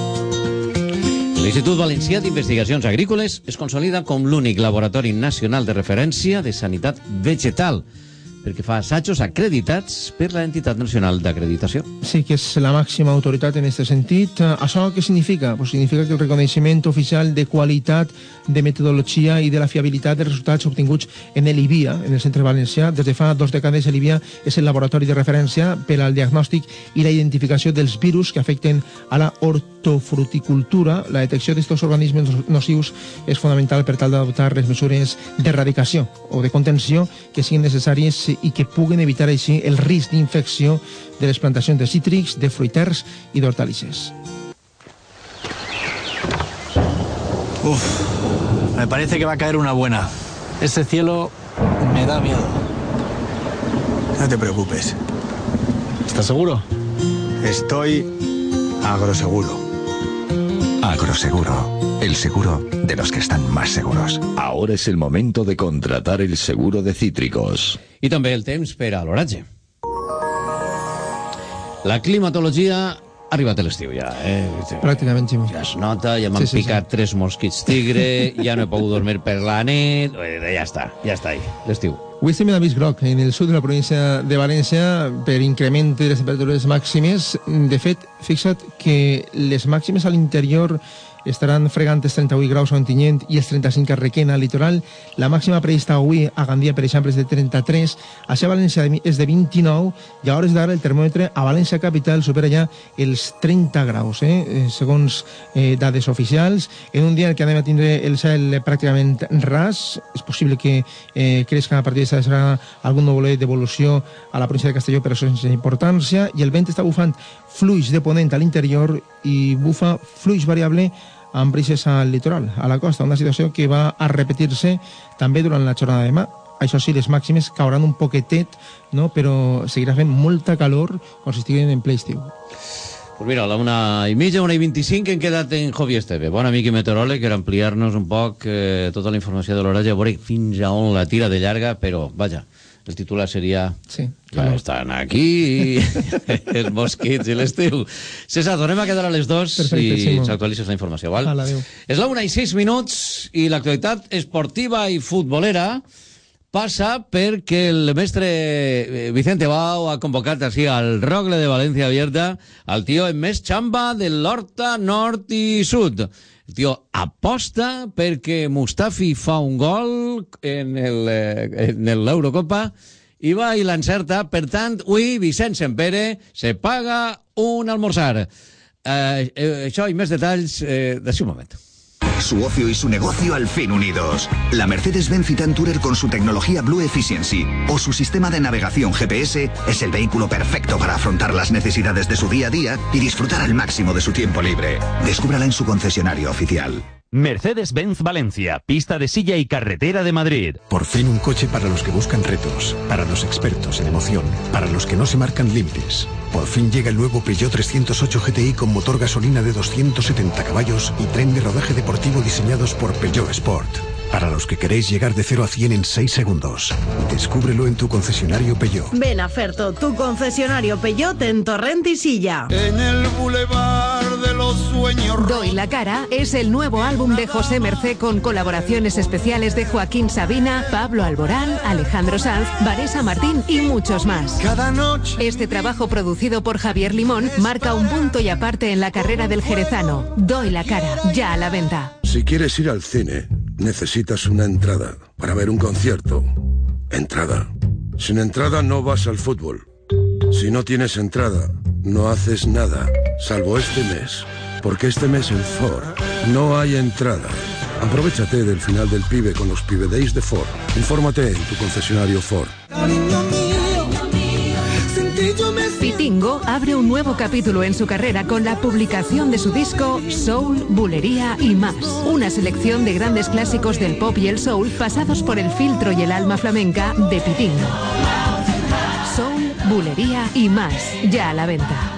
L'Institut Valencià d'Investigacions Agrícoles es consolida com l'únic laboratori nacional de referència de sanitat vegetal, perquè fa assajos acreditats per l'Entitat Nacional d'Acreditació. Sí, que és la màxima autoritat en aquest sentit. Això què significa? Pues significa que el reconeixement oficial de qualitat, de metodologia i de la fiabilitat dels resultats obtinguts en l'IVIA, en el centre valencià. Des de fa dos dècades l'IVIA és el laboratori de referència per al diagnòstic i la identificació dels virus que afecten a la hortofruticultura. La detecció d'aquests organismes nocius és fonamental per tal d'adoptar les mesures d'erradicació o de contenció que siguin necessàries i que puguen evitar així el risc d'infecció de les plantacions de cítrics, de fruiters i d'hortalisses. Uf, me parece que va a caer una buena. Ese cielo me da miedo. No te preocupes. ¿Estás seguro? Estoy agroseguro. Agroseguro, el seguro de los que están más seguros. Ahora es el momento de contratar el seguro de cítricos. I també el temps per a l'oratge. La climatologia arribat l'estiu ja, eh? Pràcticament, Ximo. Ja es nota, ja m'han Sí, sí, picat sí. tres mosquits tigre, ja no he pogut dormir per la nit, ja està, ja està ahí, l'estiu. Avui estem en avís groc en el sud de la província de València per increment de les temperatures màximes. De fet, fixa't que les màximes a l'interior estaran fregant els trenta-vuit graus a Ontinyent i els trenta-cinc a Requena, al litoral. La màxima prevista avui a Gandia, per exemple, és de trenta-tres, a València és de vint-i-nou, i a hores d'ara el termòmetre a València capital supera ja els trenta graus, eh? segons eh, dades oficials. En un dia en què anem a tindre el cel pràcticament ras, és possible que eh, creixca a partir de serà algun núvol d'evolució a la província de Castelló, però sense importància, i el vent està bufant fluix de ponent a l'interior i bufa fluix variable amb brises al litoral, a la costa, una situació que va a repetir-se també durant la jornada de demà. Això sí, les màximes cauran un poquetet, no? Però seguirà fent molta calor quan s'estiguin en ple estiu. Pues mira, a la una i mitja, una i vint-i-cinc, hem quedat en Jovi Esteve, bon amic i meteoròleg, per ampliar-nos un poc eh, tota la informació de l'horatge, a veure fins a on la tira de llarga, però, vaja, el titular seria... Sí. Ja estan aquí els mosquits i l'estiu. César, tornem a quedar a les dos. Perfecte, i ens actualitzes la informació, val? Hola, adéu. És la una i sis minuts i l'actualitat esportiva i futbolera passa perquè el mestre Vicente Bau ha convocat així al Rogle de València Abierta al tio amb més xamba de l'Horta Nord i Sud. El tio aposta perquè Mustafi fa un gol en el, en l'Eurocopa i va i l'encerta. Per tant, avui Vicent Sempere se paga un almorzar. Eh, eh, això i més detalls eh, d'ací un moment. Su ocio y su negocio al fin unidos. La Mercedes-Benz Citan Tourer con su tecnología Blue Efficiency o su sistema de navegación G P S es el vehículo perfecto para afrontar las necesidades de su día a día y disfrutar al máximo de su tiempo libre. Descúbrala en su concesionario oficial. Mercedes-Benz Valencia, pista de silla y carretera de Madrid. Por fin un coche para los que buscan retos, para los expertos en emoción, para los que no se marcan límites. Por fin llega el nuevo Peugeot trescientos ocho G T I con motor gasolina de doscientos setenta caballos y tren de rodaje deportivo diseñados por Peugeot Sport. Para los que queréis llegar de cero a cien en seis segundos. Descúbrelo en tu concesionario Peugeot. Ven a Ferto, tu concesionario Peugeot en Torrent y Silla. En el bulevar de los sueños. Doy la cara es el nuevo álbum de José Mercé con colaboraciones especiales de Joaquín Sabina, Pablo Alborán, Alejandro Sanz, Vanessa Martín y muchos más. Cada noche. Este trabajo producido por Javier Limón marca un punto y aparte en la carrera del jerezano. Doy la cara, ya a la venta. Si quieres ir al cine, necesitas una entrada. Para ver un concierto, entrada. Sin entrada no vas al fútbol. Si no tienes entrada, no haces nada, salvo este mes. Porque este mes en Ford no hay entrada. Aprovechate del final del Pibe con los Pibe Days de Ford. Infórmate en tu concesionario Ford. Pitingo abre un nuevo capítulo en su carrera con la publicación de su disco Soul, Bulería y Más. Una selección de grandes clásicos del pop y el soul pasados por el filtro y el alma flamenca de Pitingo. Soul, Bulería y Más. Ya a la venta.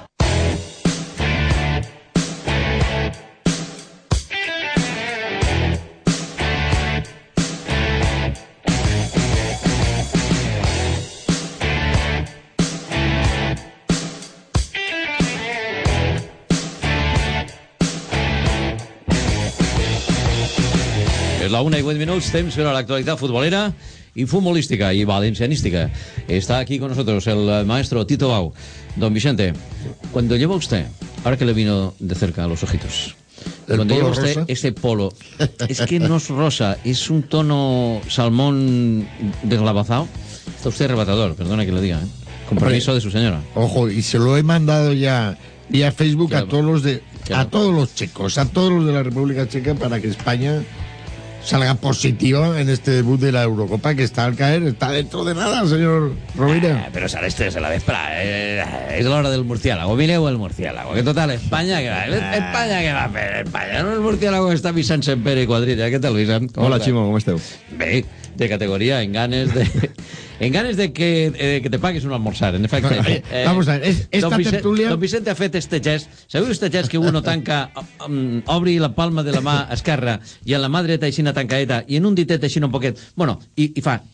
És la una i vuit minuts, temps per a l'actualitat futbolera y futbolística y valencianística. Está aquí con nosotros el maestro Tito Bau. Don Vicente, cuando lleva usted, ahora que le vino de cerca a los ojitos, ¿El cuando polo lleva usted rosa? ese polo, es que no es rosa, es un tono salmón deslavazado. Está usted arrebatador, perdona que le diga, ¿eh? Con Hombre, permiso de su señora. Ojo, y se lo he mandado ya vía Facebook Claro. a todos los de Claro. a todos los checos, a todos los de la República Checa para que España salga positiva en este debut de la Eurocopa que está al caer, está dentro de nada, señor Rovira. Ah, però serà este de la vespra, eh, és l'hora del murciélago. Mireu el murciélago, que total, Espanya que va, Espanya que va fer, Espanya, no el murciélago que està Vicent Sempere i Quadrilla. Què tal, Vicent? Com Hola, estàs? Ximo, com esteu? Bé, de categoria, en ganes de... En ganes de que, eh, que te pagues un almorzar, en efecte. Eh, vamos a ver, es- esta don Vicent, tertulia- Don Vicente ha fet este gest. Sabeu este gest que uno tanca, um, obri la palma de la mà esquerra i en la mà dreta aixina tancadeta i en un ditet aixina un poquet. Bueno, i, i fa...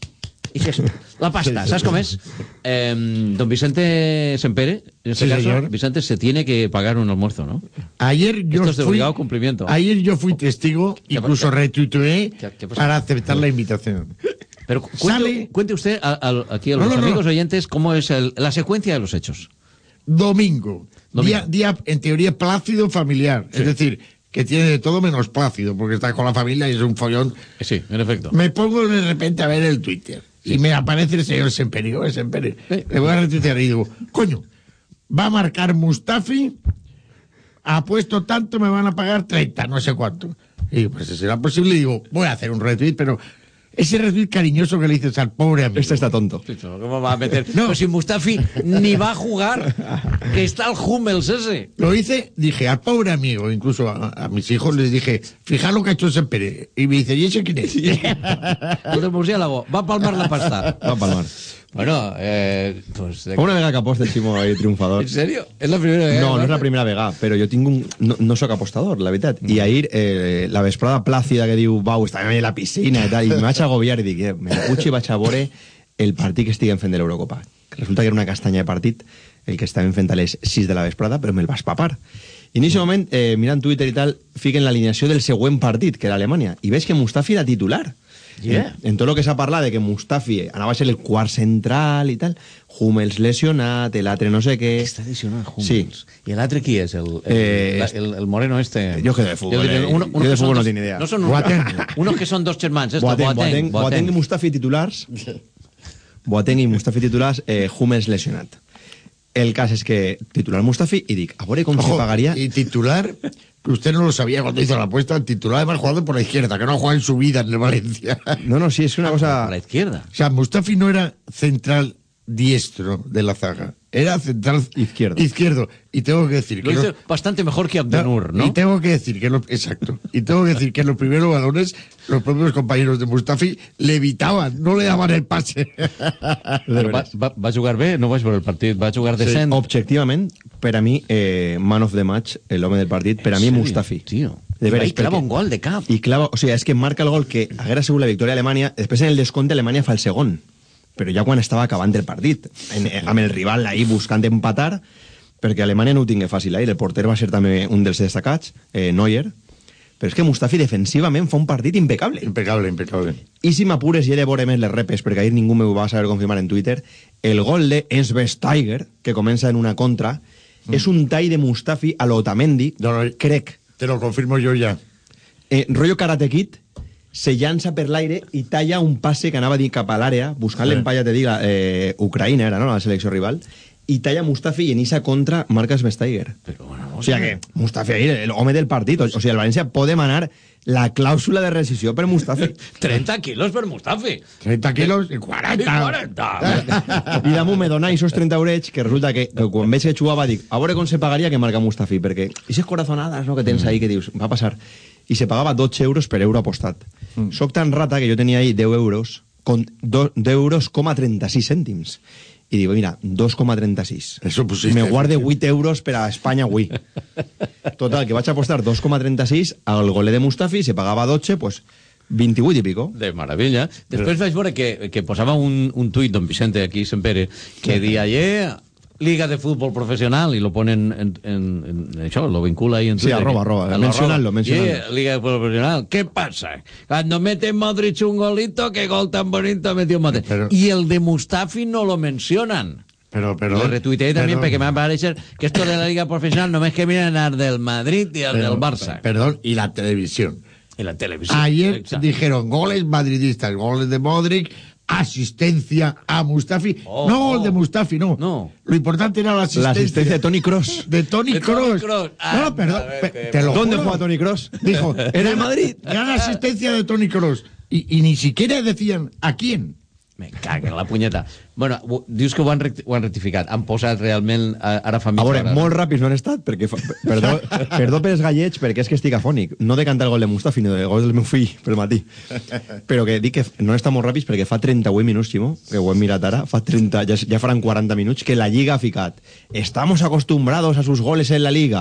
Y es la pasta, ¿sabes cómo es? Eh, don Vicente Sempere, en este Sí, caso, señor. Vicente se tiene que pagar un almuerzo, ¿no? Ayer yo Esto es de fui, obligado cumplimiento. Ayer yo fui testigo, incluso qué- retuiteé qué- qué pasa? para aceptar la invitación. Pero cuente, cuente usted a- a- aquí a los No, no, no. amigos oyentes cómo es el- la secuencia de los hechos. Domingo, Domingo. Día, día en teoría plácido familiar, Sí. es decir, que tiene de todo menos plácido, porque está con la familia y es un follón. Sí, en efecto. Me pongo de repente a ver el Twitter y me aparece el señor Semperio, el Semperio. Le voy a retuitear y digo, coño, va a marcar Mustafi, ha puesto tanto, me van a pagar treinta, no sé cuánto. Y digo, pues será posible, y digo, voy a hacer un retweet, pero ese retweet cariñoso que le dices al pobre amigo. Este está tonto. ¿Cómo va a meter? No. Pues si Mustafi ni va a jugar, que está el Hummels ese. Lo hice, dije, al pobre amigo, incluso a, a mis hijos les dije, fija lo que ha hecho Sempere. Y me dice, ¿y ese quién es? El del murciélago, va a palmar la pasta. Va a palmar. Bueno, eh, pues... De... Una vega que aposta el Ximo ahí triomfador. ¿En serio? És la primera vegada? No, no és la primera vegada, però jo tinc un... No, no sóc apostador, la veritat. Mm. I ahir, eh, la vesprada plàcida que diu, vau, estàvem a la piscina i tal, i me vaig agobiar i dic, eh, me puig i vaig a veure el partit que estiguen fent de l'Eurocopa. Resulta que era una castanya de partit, el que estaven fent a les sis de la vesprada, però me'l vas papar. I en aquest moment, eh, mirant Twitter i tal, fiquen l'alineació del següent partit, que era Alemanya, i veig que Mustafi era titular. Yeah. En, en tot el que s'ha parlat de que Mustafi anava a ser el quart central i tal, Hummels lesionat, l'altre no sé què... Està lesionat Hummels. Sí. I l'altre qui és? El, el, Eh, la- el, el moreno este... Jo que de fútbol, diré, eh. uno- Jo uno de que son fútbol no dos- tinc idea. No son unos, Boateng. unos que son dos germans, esto, Boateng, Boateng, Boateng, Boateng i Mustafi titulars, Boateng i Mustafi titulars, eh, Hummels lesionat. El cas és que titular Mustafi i dic, a veure com Ojo, se pagaria... Y titular, que usted no lo sabía cuando hizo la apuesta, titular además jugando por la izquierda, que no ha jugado en su vida en el Valencia. No, no, sí, es una cosa... Por la izquierda. O sea, Mustafi no era central diestro de la zaga, era central izquierdo. Izquierdo. Y tengo que decir Lo que... hizo los- bastante mejor que Abdenur, ¿no? Y tengo que decir que... Lo, exacto. Y tengo que decir que los primeros balones, los propios compañeros de Mustafi le evitaban, no le daban el pase. Però va, va, va jugar bé? No vaig veure el partit. Va jugar decent? Objectivament, per a mi, eh, man of the match, l'home del partit, per a mi serio? Mustafi. Tío. De I va veres, i clava perquè- un gol de cap. I clava, o sigui, és que marca el gol que haguera sigut la victòria a Alemanya, després en el descompte Alemanya fa el segon, però ja quan estava acabant el partit, en, amb el rival ahí buscant empatar, perquè Alemanya no ho tingué fàcil ahir, el porter va ser també un dels destacats, eh, Neuer, però és que Mustafi defensivament fa un partit impecable. Impecable, impecable. I si m'apures i he de veure més les repes, perquè ahir ningú m'ho va saber confirmar en Twitter, el gol de Svesteiger, que comença en una contra, mm. és un tall de Mustafi a l'Otamendi, No, no, crec. Te lo confirmo yo ya. Eh, rollo Karate Kid, se llança per l'aire i talla un passe que anava a dir cap a l'àrea, buscant Sí. l'empat, ja te dic, la, eh, Ucraïna era, no?, la selecció rival, i talla Mustafi i en esa contra marca Svesteiger. Però, bueno, O sigui que Mustafi ahir, l'home del partit, o, o sigui, el València pot demanar la clàusula de rescisió per Mustafi. trenta quilos per Mustafi. treinta kilos y cuarenta. I quaranta. I damunt me dona esos trenta eurets que resulta que, que quan veig que jugava dic, a veure com se pagaria que marca Mustafi, perquè aquestes corazonades, no, que tens ahí que dius, va passar, i se pagava dotze euros per euro apostat. Mm. Soc tan rata que jo tenia ahí deu euros con do, deu euros coma trenta-sis cèntims. I digo, mira, dos coma trenta-sis. Eso pusiste. Me guarde vuit euros per a Espanya avui. Total, que vaig apostar dos coma trenta-sis al goler de Mustafi, se pagava dotze, pues vint-i-vuit i pico. De maravilla. Després vaig veure que, que posava un, un tuit, don Vicente, aquí, Sempere, que dia, yeah, Liga de Fútbol Profesional, y lo ponen en, en, en això, lo vincula ahí en Sí, Twitter. arroba, arroba, Al mencionadlo, mencionadlo. Yeah, Liga de Fútbol Profesional. ¿Qué pasa? Cuando mete Modric un golito, qué gol tan bonito metió Modric. Pero- y el de Mustafi no lo mencionan. Pero, pero. Lo retuiteé también pero- porque me va a parecer que esto de la Liga Profesional no es que miren al del Madrid y al pero- del Barça. Perdón, y la televisión. En la televisión. Ayer Exacto. dijeron goles madridistas, goles de Modric, asistencia a Mustafi. Oh, no oh. gol de Mustafi, no. No. Lo importante era la asistencia. La asistencia de Toni Kroos. De Toni De Toni Kroos. Kroos. No, Ah, perdón. a ver, pe- qué te lo ¿Dónde juro. juega Toni Kroos? Dijo, En el Madrid. Gran asistencia de Toni Kroos. Y, y ni siquiera decían a quién. Me cago en la punyeta. Bueno, ho- dius que ho han, recti ho han rectificat. Han posat realment... eh, Ara fa A mitja veure, hora. molt ràpids no han estat, perquè fa, perdó, perdó pels gallecs, perquè és que estic afònic. No de cantar el gol de Mustafi, no del gol del meu fill pel matí. Però que dic que no han estat molt ràpids perquè fa trenta-vuit minuts, Ximo, que ho hem mirat ara, fa trenta, ja, ja faran quaranta minuts, que la Lliga ha ficat. Estamos acostumbrados a sus goles en la Liga.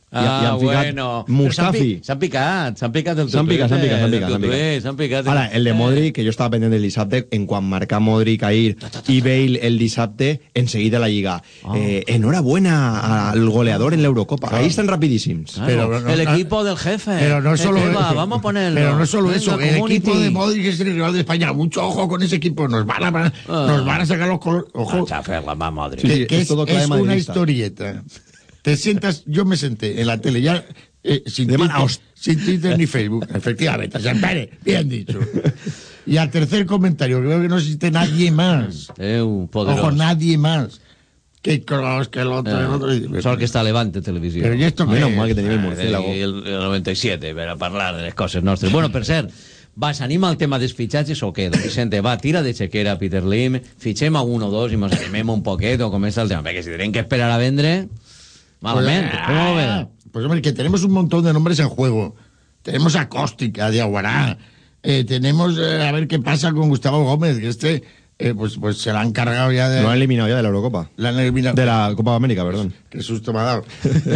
Ah, I, i han ficat bueno. Mustafi. S'han picat, s'han picat del S'han picat, s'han picat, s'han picat, s'han picat. S'han picat. Ara, el de Modric, que jo estava pendent del dissabte, en quan marca Modric ahir i Bale el dissabte, enseguida la Lliga. Eh, enhorabuena al goleador en l'Eurocopa. Ahí están rapidísimos. Claro, pero no, el equipo del jefe. Pero no solo el tema, eso. Vamos a ponerlo. Pero no solo Venga, eso. El community. equipo de Modric es el rival de España. Mucho ojo con ese equipo. Nos van a, Ah. nos van a sacar los colores. Ojo. Chaferla, va Modric. Que, Sí, que es es, todo clave es una madridista. historieta. Te sientas, yo me senté en la tele ya eh, sin, De Twitter, Manaos. sin Twitter ni Facebook, efectivamente. O sea, espere, bien dicho. Y al tercer comentario, que veo que no existe nadie más. Eu, poderoso. Ojo, nadie más. Que Kroos, que el otro, el otro. Eh, solo que está Levante Televisió. Pero ¿y esto qué Menos es? mal que tenim el Ah, murciélago. El, el noventa i set, per a parlar de les coses nostres. Bueno, per cert, va, s'anima el tema dels fitxatges o què? Don Vicente, va, tira de xequera Peter Lim, fitxem a un o dos i mos animem un poquet o comença el tema. Perquè si tenen que esperar a vendre, malament. Pues, ¿Cómo ve? ah, pues hombre, que tenemos un montón de nombres en juego. Tenemos a Cóstica, de Aguará. Eh, tenemos eh, a ver qué pasa con Gustavo Gómez, que este eh, pues, pues se la han cargado ya de... Lo han eliminado ya de la Eurocopa. La han eliminado. De la Copa de América, perdón. Qué susto me ha dado.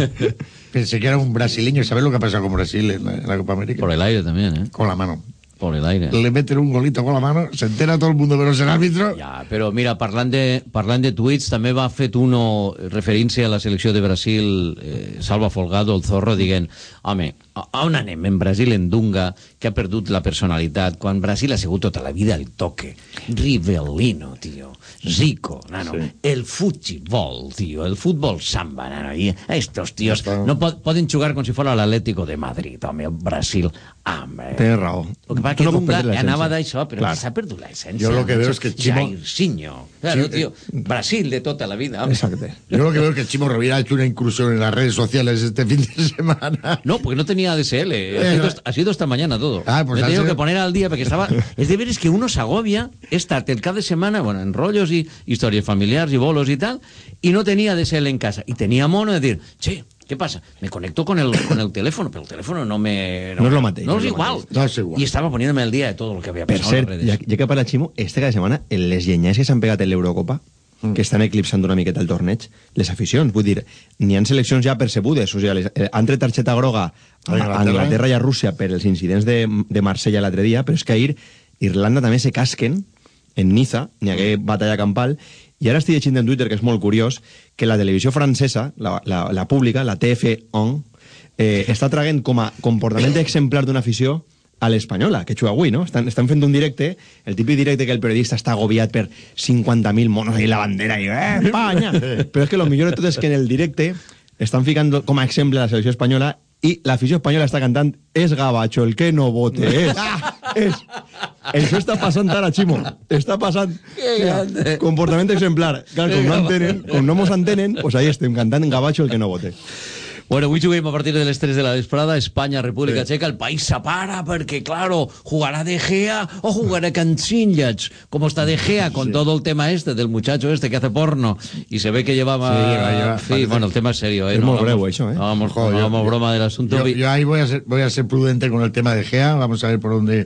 Pensé que era un brasileño. ¿Sabes lo que ha pasado con Brasil en la, en la Copa América? Por el aire también, ¿eh? Con la mano. Por el aire. Le meten un golito con la mano, se entera todo el mundo menos el árbitro. Ja, però mira, parlant de, parlant de tuits, també va fet uno referint-se a la selecció de Brasil, eh, Salva Folgado, el Zorro, dient, home, a, a on anem? En Brasil, en Dunga, que ha perdut la personalitat, quan Brasil ha sigut tota la vida el toque. Rivellino, tio. Zico, nano. Sí. El futbol, tio. El futbol samba, nano. I estos tios no po poden jugar com si fos l'Atlético de Madrid, home, el Brasil. Home. Tienes raó. Lo que pasa Tú que no Dunga comprendes la anava esencia. d'això, però Claro. s'ha perdut la essència. Yo lo que veo es que Chimo... Jairzinho. Claro, Sí, tío. Brasil de toda la vida. Hombre. Exacto. Yo lo que veo es que Chimo Rovira ha hecho una incursión en las redes sociales este fin de semana. No, porque no tenía A D S L. Ha sido, ha sido esta mañana todo. Ah, pues Me he tenido ha sido- que poner al día porque estaba... Es de veres que uno se agobia, está el cada semana, bueno, en rollos y historias familiares y bolos y tal, y no tenía A D S L en casa. Y tenía mono de decir, che, ¿qué pasa? Me conecto con el, con el teléfono, pero el teléfono no me... No es lo mateix, No no es es lo igual. mateix. No es igual. Y estaba poniéndome al día de todo lo que había Per pasado en cert, las redes. ja, ja que parla Ximo, este cada setmana, les llenyers que s'han pegat en l'Eurocopa, que estan eclipsant una miqueta el torneig, les aficions, vull dir, n'hi ha seleccions ja percebudes, o sigui, les, eh, han tret targeta groga a, a Anglaterra. Anglaterra i a Rússia per els incidents de, de Marsella l'altre dia, però és que ahir Irlanda també se casquen en Niza, n'hi hagué batalla campal, i ara estic llegint en Twitter, que és molt curiós, que la televisió francesa, la, la, la pública, la T F un, eh, està traient com a comportament exemplar d'una afició a l'espanyola, que juga avui, no? Estan, estan fent un directe, el típic directe que el periodista està agobiat per cinquanta mil monos ahí en la bandera i eh, Espanya! Però és que lo millor de tot és que en el directe estan ficant com a exemple la selecció espanyola i l'afició espanyola està cantant és Gabacho el que no vote, és... és. Això està passant ara, Ximo. Està passant. grande. Comportament exemplar. Clar, com no entenen, com no mos entenen, pues ahí estem cantant Gabacho el que no vote. Bueno, avui juguem a partir de les tres de la vesprada, Espanya, República sí. Checa, el país separa perquè, claro, jugará De Gea o jugará Cancínllats, como está De Gea con sí. todo el tema este del muchacho este que hace porno y se ve que llevaba... Sí, lleva, lleva, sí, parece... bueno, el tema es serio, ¿eh? Es no muy hagamos, breve eso, ¿eh? No hagamos, Ojo, no yo, hagamos yo, broma del asunto. Yo, yo ahí voy a, ser, voy a ser prudente con el tema de Gea, vamos a ver por dónde...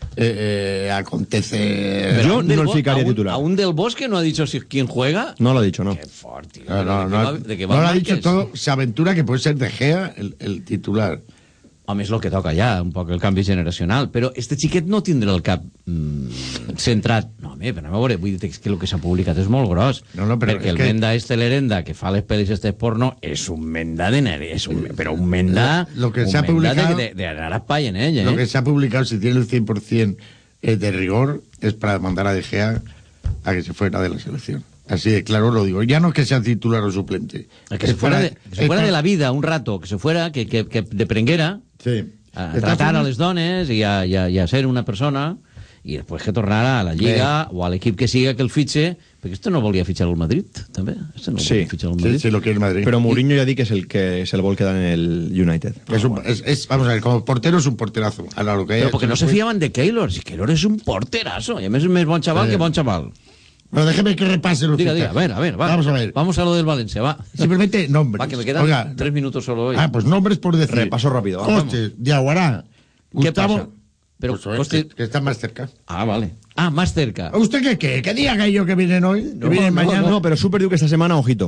Eh, eh, acontece. Pero yo no el ficaría aún, titular. ¿Aún del Bosque no ha dicho si quién juega? No lo ha dicho, no. Qué fuerte, tío. No, no, ¿De no, qué va- de qué va no lo ha Márquez? dicho todo. Se aventura que puede ser De Gea el, el titular. Home, és el que toca ja, un poc el canvi generacional, però este xiquet no tindrà el cap mm, centrat. No, home, però anem a veure, vull dir que el que s'ha publicat és molt gros, no, no, però perquè el que... menda este l'herenda que fa les pel·lis este porno és un menda de nere, és un, però un menda, Lo que un se ha menda publicado- de, de, de anar a espai en ell, eh? Lo que se ha publicado, si tiene el cien por ciento de rigor, es para mandar a De Gea a que se fuera de la selección. Así de claro lo digo. Ya no es que sea titular o suplente. Que Es se fuera, para- de, que se es fuera para- de la vida un rato, que se fuera, que, que, que de prenguera, Sí. a Está tratar a forma- les dones i a, i, a, i a ser una persona i després que tornara a la Lliga Eh. o a l'equip que siga que el fitxe, perquè este no volia fitxar al Madrid, també. Este no Sí. volia fitxar al Sí, Madrid. sí, lo quiere el Madrid. Pero Mourinho ya di que es el que se el vol quedar en el United. Es un- es- es- vamos a ver, como portero es un porterazo. Ahora, lo que Pero hay- porque no se puede- fiaban de Keylor. Si Keylor es un porterazo. Y a més és més bon xaval Sí. que bon xaval. Pero déjeme que repase los Diga, diga, a fichajes. ver, a ver, va. Vamos a ver. Vamos a lo del Valencia, va. Simplemente nombres. Va, que me quedan Oiga, tres minutos solo hoy. Ah, pues nombres por decir. Repaso rápido, vamos. Costes, Diaguará, ¿Qué Gustavo. pasa? Pero Pues, a ver, Coste- que, que está más cerca. Ah, vale. Ah, más cerca. ¿Usted qué qué? ¿Qué día que ellos que vienen hoy? ¿Que vienen no, mañana? no, pero Super diu que esta semana, ojito.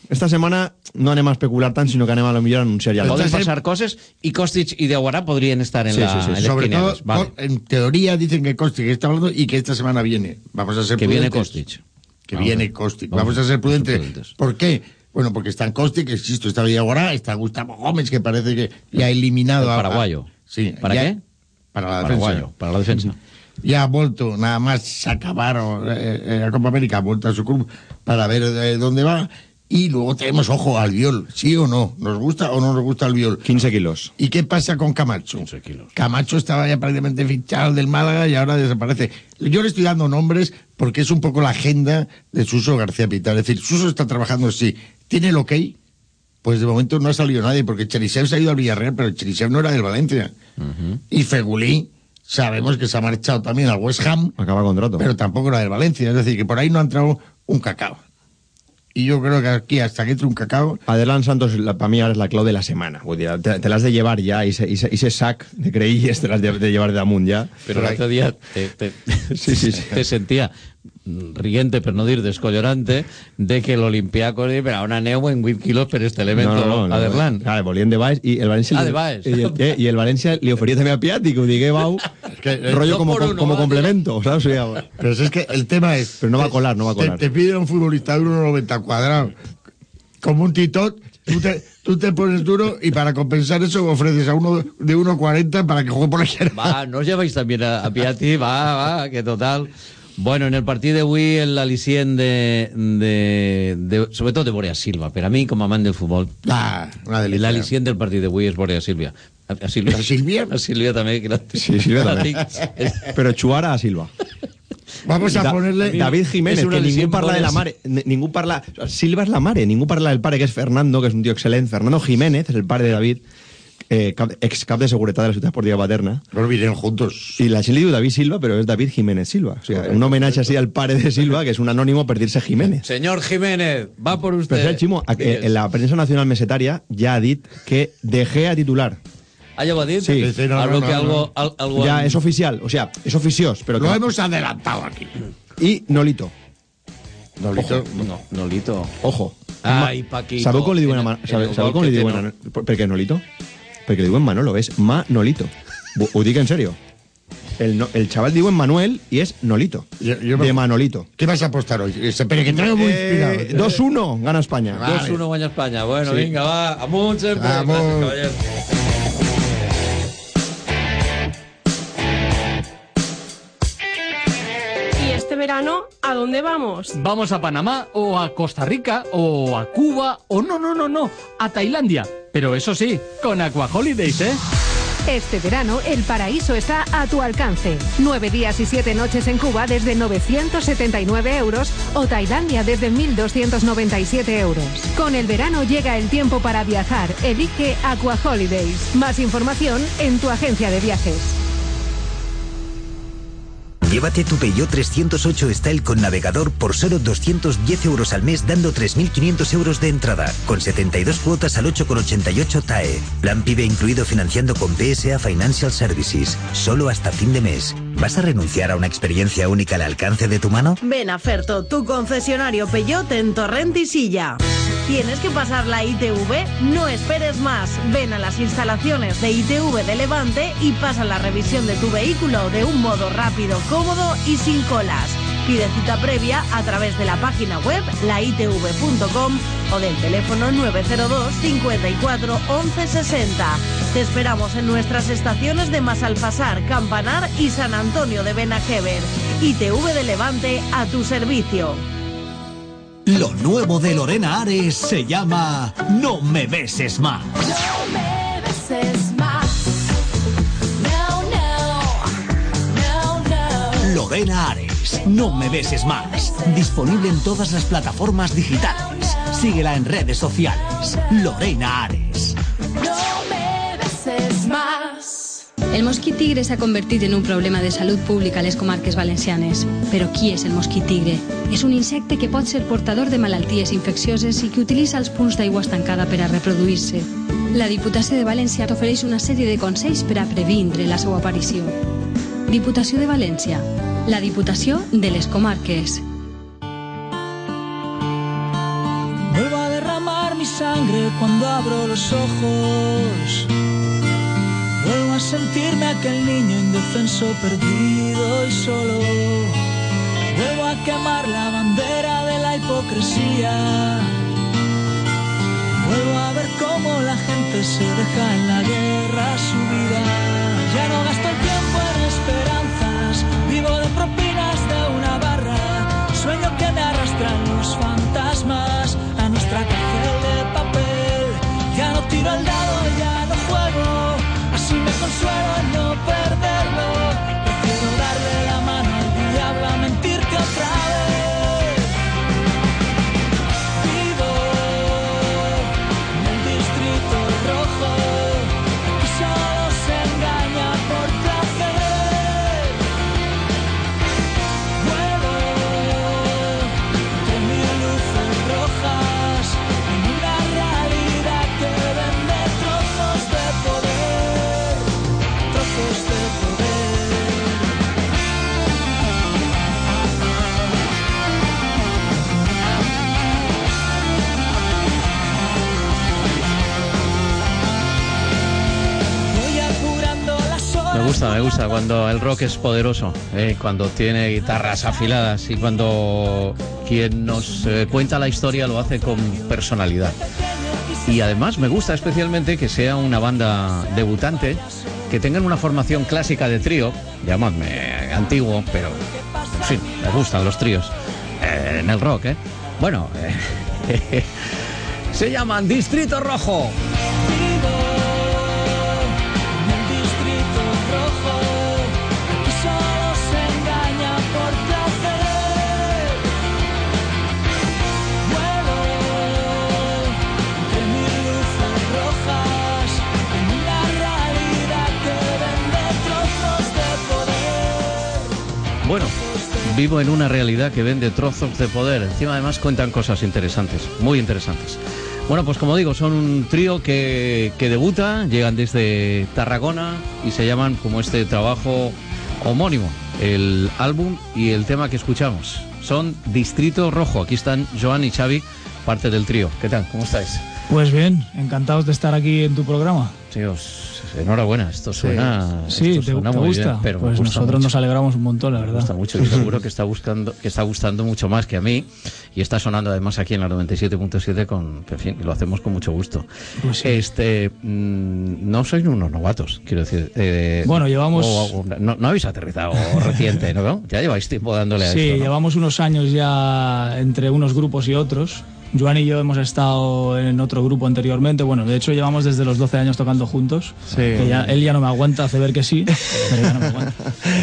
esta setmana no anem a especular tant, sinó que anem a lo millor a anunciar ja. Poden passar coses y Kostic y Diawara podrían estar en Sí, la sí, sí. en las Sobre todo, quinielas. Vale. en teoría dicen que Kostic está hablando y que esta semana viene. Vamos a ser Que viene prudentes. Kostic. Que Vamos viene a- Kostic. vamos Vamos a ser prudentes. prudentes. ¿Por qué? Bueno, porque está en Kostic, insisto, está Villagora, está Gustavo Gómez, que parece que ya ha eliminado El a... paraguayo. Sí. ¿Para ya- qué? Para la Paraguayo, defensa. para la defensa. Ya ha vuelto, nada más acabar eh, eh, la Copa América, ha vuelto a su club para ver eh, dónde va. Y luego tenemos, ojo, al Albiol, ¿sí o no? ¿Nos gusta o no nos gusta Albiol? quince kilos. ¿Y qué pasa con Camacho? quince kilos. Camacho estaba ya prácticamente fichado del Málaga y ahora desaparece. Yo le estoy dando nombres porque es un poco la agenda de Suso García Pitar. Es decir, Suso está trabajando, sí. ¿Tiene el ok? Pues de momento no ha salido nadie, porque Cherisev se ha ido al Villarreal, pero Cherisev no era del Valencia. Y Fegulí, sabemos que se ha marchado también al West Ham, Acaba contrato. pero tampoco era del Valencia. Es decir, que por ahí no ha entrado un cacao. Y yo creo que aquí, hasta que entre un cacao... Adelan Santos, para mí, ahora es la clau de la semana. Vull dir, te, te l'has de llevar ja, i ese sac de creïlles te l'has de, de llevar damunt ja. Pero el otro día te, te, Sí, sí, sí. te sentía riente, per no dir descollorante, de que l'Olimpiakos diu, però una neu en vuit quilos per este elemento, No, no, no, Aderlan. Clar, volien de baix i el València... Ah, li- de baix. I el, eh, i el València li oferia també a Piatti, que ho digué Bau, rollo dos como, por uno, como ¿vale? complemento, ¿sabes? O sea, Pero es que el tema es... Pero no va a colar, no va a colar. Te, te pide un futbolista de uno noventa cuadrado, como un titot, tú te, tú te pones duro y para compensar eso ofreces a uno de uno cuarenta para que juegue por la izquierda. Va, no os lleváis también a, a Piatti, va, va, que total... Bueno, en el partido d'avui el al·licient de, de, de... Sobretot de Borea Silva. Per a mi, com a amant del futbol, Ah, una delícia. l'al·licient del partit d'avui és Borea Silva. A, a Sílvia? ¿A Sílvia? A Sílvia també. Que la, sí, Silva la també. tinc. Però Chuara a Silva. Vamos a Da- ponerle... David Jiménez, És un que ningú al·licient parla de la Borea. mare. N- Ningú parla... o sea, Silva és la mare, ningú parla del pare, que és Fernando, que és un tio excel·lent. Fernando Jiménez és el pare de David, eh, cap, ex cap de seguretat de la ciutat esportiva paterna. Los vinieron juntos. I la gent li diu David Silva, però és David Jiménez Silva. O sigui, un homenatge així al pare de Silva, que és un anònimo per dir-se Jiménez. Señor Jiménez, va por usted. Per cert, Ximo, a- eh, en la prensa nacional mesetària ja ha dit que De Gea titular. Ah, ya lo ha dicho. Sí. Sí, no, algo no, que no, algo, al- algo Ja han- és oficial, o sea, és oficiós, però Lo que... hemos adelantado aquí. I Nolito. Nolito, No, Nolito. Ojo. Ai, Paquito. Sabeu com li diuen a En el- Man... en Sabeu, el sabeu gol com li que té, diuen no. a... Per què Nolito? Perquè li diuen Manolo, és Manolito. Ho, ho dic en serio. El, no, el chaval diuen Manuel y es Nolito. Yo- yo me- De Manolito. ¿Qué vas a apostar hoy? Espera, que traigo muy Eh, inspirado. dos uno, gana España. Vale. dos uno guanya España. Bueno, Sí. venga, va. Amunt sempre. Vamos. Gràcies, caballero. ¿Y este verano a dónde vamos? Vamos a Panamá o a Costa Rica o a Cuba o no, no, no, no, a Tailandia. Pero eso sí, con Aqua Holidays, ¿eh? Este verano, el paraíso está a tu alcance. Nueve días y siete noches en Cuba desde novecientos setenta y nueve euros o Tailandia desde mil doscientos noventa y siete euros. Con el verano llega el tiempo para viajar. Elige Aqua Holidays. Más información en tu agencia de viajes. Llévate tu Peugeot trescientos ocho Style con navegador por solo doscientos diez euros al mes, dando tres mil quinientos euros de entrada, con setenta y dos cuotas al ocho coma ochenta y ocho T A E. Plan PIBE incluido financiando con P S A Financial Services. Solo hasta fin de mes. ¿Vas a renunciar a una experiencia única al alcance de tu mano? Ven a Ferto, tu concesionario Peugeot en Torrent y Silla. ¿Tienes que pasar la I T V? No esperes más. Ven a las instalaciones de I T V de Levante y pasa la revisión de tu vehículo de un modo rápido, cómodo y sin colas. Pide cita previa a través de la página web la i t v punto com o del teléfono nueve cero dos, cincuenta y cuatro, once sesenta. Te esperamos en nuestras estaciones de Masalfasar, Campanar y San Antonio de Benajever. I T V de Levante a tu servicio. Lo nuevo de Lorena Ares se llama No me beses más. No me beses más. No, no, no, no. Lorena Ares, No me beses más. Disponible en todas las plataformas digitales. Síguela en redes sociales. Lorena Ares. No me beses más. El mosquit tigre s'ha convertit en un problema de salut pública a les comarques valencianes. Però qui és el mosquit tigre? És un insecte que pot ser portador de malalties infeccioses i que utilitza els punts d'aigua estancada per a reproduir-se. La Diputació de València t'ofereix una sèrie de consells per a previndre la seva aparició. Diputació de València, la Diputació de les comarques. Vuelvo a derramar sangre cuando abro los ojos. Vuelvo a sentirme aquel niño indefenso, perdido y solo. Vuelvo a quemar la bandera de la hipocresía. Vuelvo a ver cómo la gente se deja en la guerra su vida. Ya no gasto el tiempo en esperanzas, vivo de propinas de una barra. Sueño que me arrastran los fantasmas a nuestra cárcel de papel. Ya no tiro al dado, ya no juego, así me consuelo en no perderlo. Prefiero darle la mano al diablo a mentirte otra vez. Vivo en el distrito rojo, aquí solo se engaña por placer. Vuelo entre mil luces rojas en una realidad que vende trozos de poder, trozos de poder. Voy apurando las horas. Me gusta, me gusta cuando el rock es poderoso, eh, cuando tiene guitarras afiladas y cuando quien nos eh, cuenta la historia lo hace con personalidad. Y además me gusta especialmente que sea una banda debutante, que tengan una formación clásica de trío, llamadme antiguo, pero en fin, me gustan los tríos eh, en el rock, ¿eh? Bueno, eh, se llaman Distrito Rojo. Distrito rojo, aquí solo se engaña por placer. Vuelo entre mil luces rojas en una realidad que vende trozos de poder. Bueno, vivo en una realidad que vende trozos de poder. Encima además cuentan cosas interesantes, muy interesantes. Bueno, pues como digo, son un trío que, que debuta, llegan desde Tarragona y se llaman como este trabajo homónimo, el álbum y el tema que escuchamos. Son Distrito Rojo. Aquí están Joan y Xavi, parte del trío. ¿Qué tal? ¿Cómo estáis? Pues bien, encantados de estar aquí en tu programa. Tíos, enhorabuena, esto suena, Sí, esto te, suena te muy gusta. bien, pero me pues gusta nosotros mucho. nos alegramos un montón, la Me verdad. gusta mucho y seguro que está buscando, que está gustando mucho más que a mí, y está sonando además aquí en la noventa y siete punto siete con, en fin, lo hacemos con mucho gusto. Pues sí. Este, mm, no sois unos novatos, quiero decir. eh, Bueno, llevamos- o- o- no, no habéis aterrizado reciente, ¿no? Ya lleváis tiempo dándole a Sí, esto, ¿no? llevamos unos años ya entre unos grupos y otros. Joan y yo hemos estado en otro grupo anteriormente. Bueno, de hecho llevamos desde los doce años tocando juntos. Sí. Que ya- él ya no me aguanta, hace ver que sí, pero ya no me aguanta.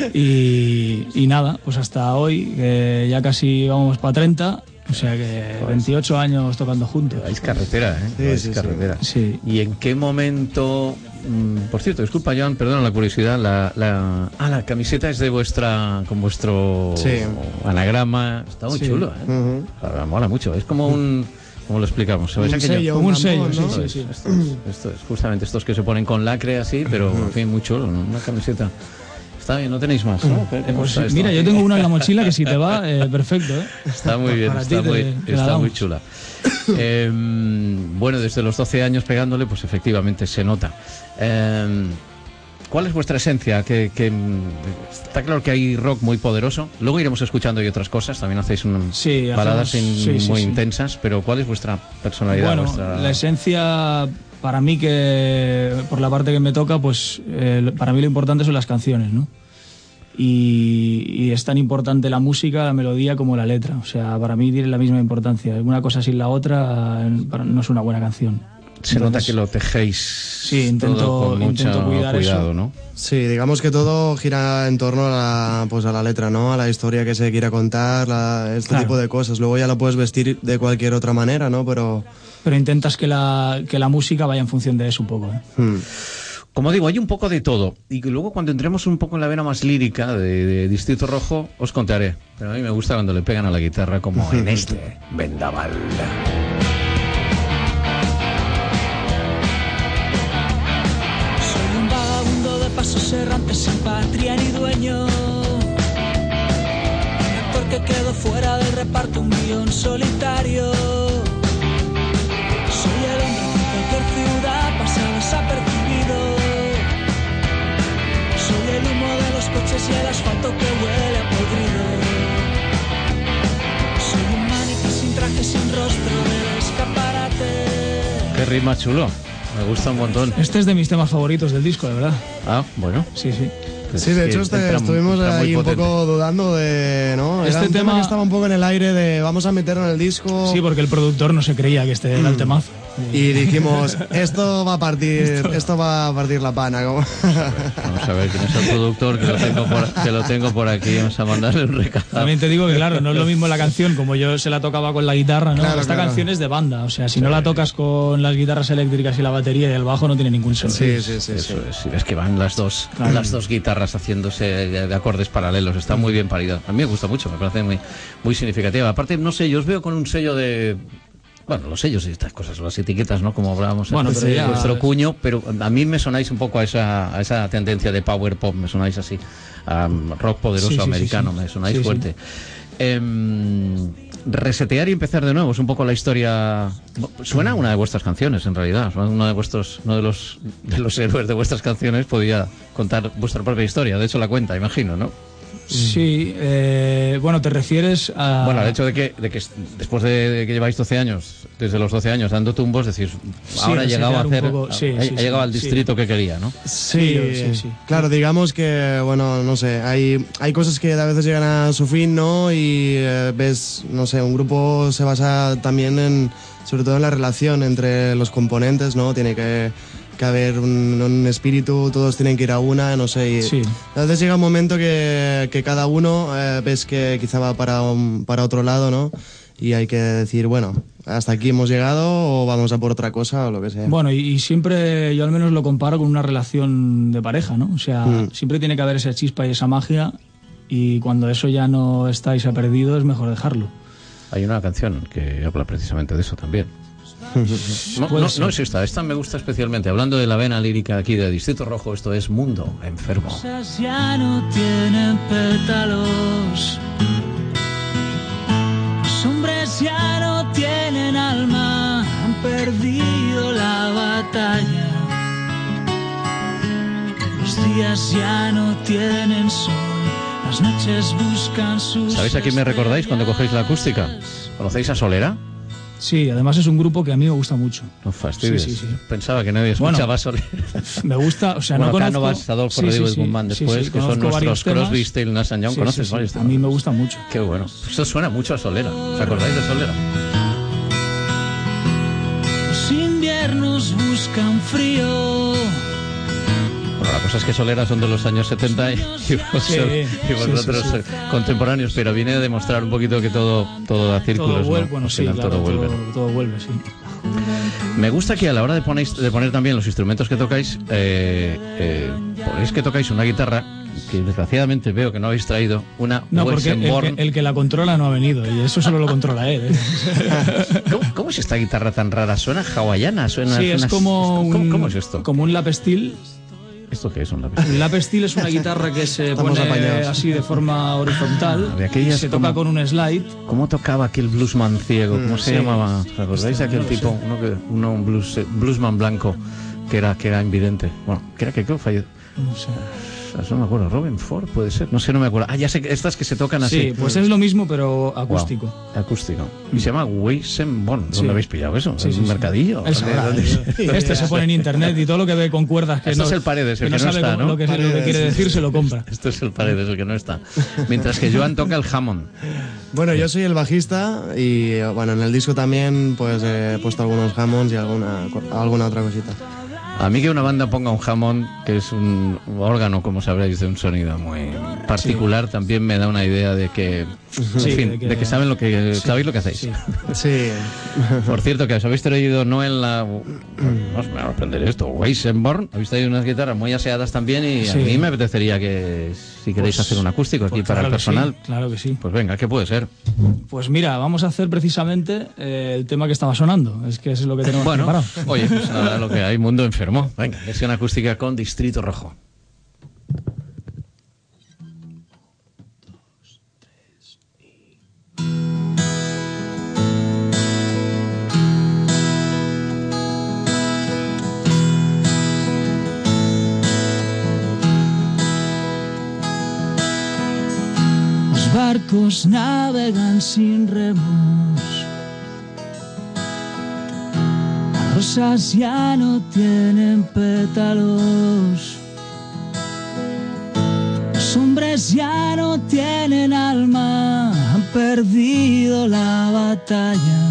Y, y nada, pues hasta hoy, que ya casi vamos para treinta, o sea que veintiocho años tocando juntos. Vais carretera, ¿eh? Sí, Vais sí, sí. carretera. Sí. ¿Y en qué momento...? mm, por cierto, disculpa, Joan, perdona la curiosidad. La, la, ah, la camiseta es de vuestra... con vuestro Sí. anagrama. Está muy Sí. chulo, ¿eh? Ah, mola mucho. Es como un... ¿Cómo lo explicamos? ¿Sabéis Un aquello? sello, Como un un sello, Esto sí, sí, es, sí. Esto es, esto es, justamente estos que se ponen con lacre así, pero en fin, muy chulo, ¿no? Una camiseta. Está bien, no tenéis más, ¿no? ¿Cómo Pues está esto? mira, yo tengo una en la mochila que si te va, eh, perfecto, ¿eh? Está muy bien, Para ti está, te- muy, te la está muy damos. chula. Eh, bueno, desde los doce años pegándole, pues efectivamente se nota. Eh, ¿Cuál es vuestra esencia? Que, que, mm, está claro que hay rock muy poderoso. Luego iremos escuchando y otras cosas. También hacéis un, Sí, baladas hacemos- in- sí, sí, muy sí. intensas. Pero ¿cuál es vuestra personalidad? Bueno, vuestra... la esencia, para mí, que por la parte que me toca, pues eh, para mí lo importante son las canciones, ¿no? Y, y es tan importante la música, la melodía, como la letra. O sea, para mí tiene la misma importancia. Una cosa sin la otra eh, para- no es una buena canción. Se nota Entonces, que lo tejéis Sí, intento- todo con mucho intento cuidar cuidado, eso. ¿no? Sí, digamos que todo gira en torno a la, pues a la letra, ¿no? A la historia que se quiera contar, la- este Claro. tipo de cosas. Luego ya lo puedes vestir de cualquier otra manera, ¿no? Pero... Pero intentas que la, que la música vaya en función de eso un poco, ¿eh? hmm. Como digo, hay un poco de todo. Y que luego cuando entremos un poco en la vena más lírica de, de Distrito Rojo, os contaré. Pero a mí me gusta cuando le pegan a la guitarra como en este vendaval. Soy un vagabundo de pasos errantes sin patria ni dueño. Un actor que quedó fuera del reparto, un guión solitario. Soy cualquier ciudad pasa desapercibido. Soy el humo de los coches y el asfalto que huele a podrido. Soy un maniquí sin traje, sin rostro del escaparate. Qué ritmo chulo. Me gusta un montón. Este es de mis temas favoritos del disco, de verdad. Ah, bueno. Sí, sí. Pues Sí, de es hecho que este- entra- estuvimos entra muy ahí un potente. poco dudando de, ¿no? Era Este un tema tema- que estaba un poco en el aire de vamos a meterlo en el disco. Sí, porque el productor no se creía que este era el temazo. Y dijimos, esto va a partir, esto va a partir la pana. Como... Vamos a ver quién es el productor, que lo tengo por, que lo tengo por aquí. Vamos a mandarle un recado. También te digo que, claro, no es lo mismo la canción como yo se la tocaba con la guitarra, ¿no? Claro, Esta claro. canción es de banda, o sea, si no la tocas con las guitarras eléctricas y la batería y el bajo no tiene ningún sentido. Sí, sí, sí. Eso es, sí, es que van las dos, Claro. las dos guitarras haciéndose de, de acordes paralelos. Está muy bien parido. A mí me gusta mucho, me parece muy, muy significativa. Aparte, no sé, yo os veo con un sello de... Bueno, los sellos y estas cosas, las etiquetas, ¿no? Como hablábamos Bueno, antes, pero ya- vuestro cuño, pero a mí me sonáis un poco a esa, a esa tendencia de power pop, me sonáis así, a rock poderoso Sí, sí, sí, americano, sí. me sonáis Sí, sí. fuerte. Em, resetear y empezar de nuevo es un poco la historia. Suena a una de vuestras canciones, en realidad. Uno de vuestros, uno de los de los héroes de vuestras canciones podía contar vuestra propia historia. De hecho, la cuenta, imagino, ¿no? Sí, eh, bueno, te refieres a... Bueno, al hecho de que, de que después de, de que lleváis doce años, desde los doce años dando tumbos, decir, ahora ha llegado a resetear hacer, un poco, sí, ha, sí, ha llegado sí, al sí. distrito que quería, ¿no? Sí, sí, sí. Claro, digamos que, bueno, no sé, hay, hay cosas que a veces llegan a su fin, ¿no? Y eh, ves, no sé, un grupo se basa también en, sobre todo en la relación entre los componentes, ¿no? Tiene que, que haber un, un espíritu, todos tienen que ir a una, no sé. Y Sí. a veces llega un momento que, que cada uno eh, ves que quizá va para, un- para otro lado, ¿no? Y hay que decir, bueno, hasta aquí hemos llegado o vamos a por otra cosa o lo que sea. Bueno, y, y siempre yo al menos lo comparo con una relación de pareja, ¿no? O sea, Mm. siempre tiene que haber esa chispa y esa magia y cuando eso ya no está y se ha perdido es mejor dejarlo. Hay una canción que habla precisamente de eso también. No, Puede no, ser. no es esta, esta me gusta especialmente. Hablando de la vena lírica aquí de Distrito Rojo, esto es Mundo Enfermo. Rosas ya no tienen pétalos. Los hombres ya no tienen alma, han perdido la batalla. Los días ya no tienen sol, las noches buscan sus... ¿Sabéis a quién me recordáis cuando cogéis la acústica? ¿Conocéis a Solera? Sí, además es un grupo que a mí me gusta mucho. No fastidies. Sí, sí, sí. Pensaba que nadie Bueno, escuchaba Solera. Me gusta, o sea, bueno, no conozco... Cánovas, Adolfo Sí, sí, Rodríguez sí, Guzmán sí, después, sí, que son conozco varios nuestros temas. Crosby, Stills, Nash and Young. Sí, ¿Conoces sí, sí. varios A temas? mí me gusta mucho. Qué bueno. Esto suena mucho a Solera. ¿Os acordáis de Solera? Los inviernos buscan frío. Bueno, la cosa es que Solera son de los años setenta y, y vos- Sí, y vosotros sí, sí, eh, contemporáneos, pero viene a demostrar un poquito que todo, todo da círculos, Todo vuelve, ¿no? bueno, Al sí, final claro, todo vuelve. todo, ¿no? todo vuelve, sí. Me gusta que a la hora de, ponéis, de poner también los instrumentos que tocáis, eh, eh, ponéis que tocáis una guitarra que desgraciadamente veo que no habéis traído, una No, porque el Weissenborn. que, el que la controla no ha venido y eso solo lo controla él. ¿eh? ¿Cómo, cómo es esta guitarra tan rara? Suena hawaiana, suena... Sí, es suena- como un, ¿Cómo, cómo es esto? Como un lap steel. ¿Esto qué es un lápiz? Un lap steel es una guitarra que se Estamos pone apañados. así de forma horizontal De aquellas y se toca como- con un slide. ¿Cómo tocaba aquel bluesman ciego? ¿Cómo Mm, se sí. llamaba? ¿Os acordáis de aquel No lo tipo? sé. Uno que, uno, un blues, eh, bluesman blanco que era, que era invidente. Bueno, que era que creo falleció. No sé. No me acuerdo. Robin Ford puede ser. No sé, no me acuerdo. Ah, ya sé que estas que se tocan así. Sí, pues es lo mismo pero acústico. Wow, acústico. Y se llama Weissenborn. ¿Dónde Sí. habéis pillado eso? Sí, ¿En sí, un sí. mercadillo? Él sabrá. ¿Dónde- dónde- Este se pone en internet y todo lo que ve con cuerdas que Esto no, es el Paredes, el que no que no sabe está, cómo- ¿no? lo, que, lo que Paredes. quiere decir se lo compra. Esto es el Paredes, el que no está. Mientras que Joan toca el Hammond. Bueno, yo soy el bajista y bueno, en el disco también pues he puesto algunos Hammonds y alguna, alguna otra cosita. A mí que una banda ponga un Hammond, que es un órgano, como sabréis, de un sonido muy particular, también me da una idea de que, en Sí, fin, de de que- que, saben lo que sí, sabéis lo que hacéis. sí. Sí. Por cierto, que os habéis traído no en la, no os me va a aprender esto, Weissenborn, habéis traído unas guitarras muy aseadas también y a Sí. mí me apetecería que si queréis Pues- hacer un acústico aquí pues para el claro que sí, personal, claro que sí. pues venga, ¿qué puede ser? Pues mira, vamos a hacer precisamente eh, el tema que estaba sonando. Es que es lo que tenemos Bueno, preparado. oye, pues nada, lo que hay, mundo enfermo. Venga, versión acústica con Distrito Rojo. barcos navegan sin remos. Las rosas ya no tienen pétalos. Los hombres ya no tienen alma, han perdido la batalla.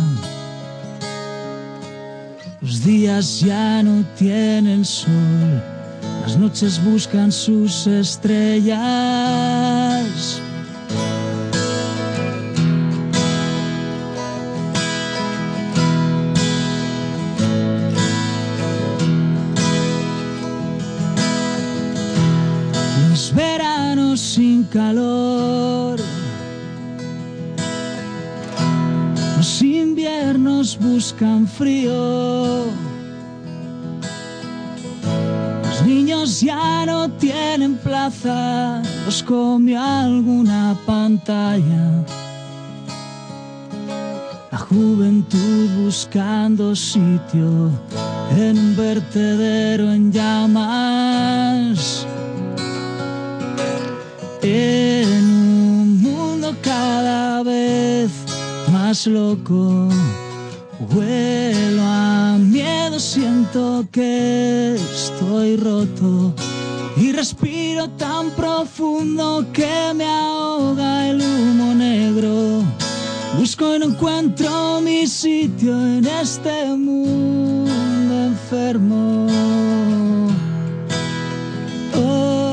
Los días ya no tienen sol, las noches buscan sus estrellas. Los veranos sin calor, los inviernos buscan frío. Los niños ya no tienen plaza, los comió alguna pantalla. La juventud buscando sitio en un vertedero en llamas. En un mundo cada vez más loco, huelo a miedo, siento que estoy roto y respiro tan profundo que me ahoga el humo negro. Busco y no encuentro mi sitio en este mundo enfermo. Oh.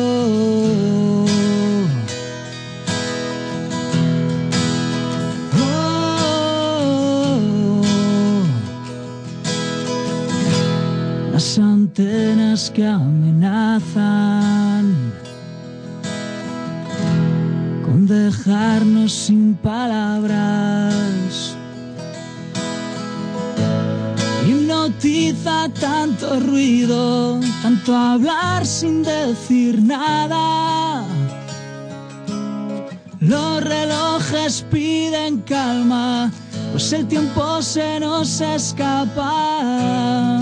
Las antenas que amenazan con dejarnos sin palabras. Hipnotiza tanto ruido, tanto hablar sin decir nada. Los relojes piden calma, pues el tiempo se nos escapa.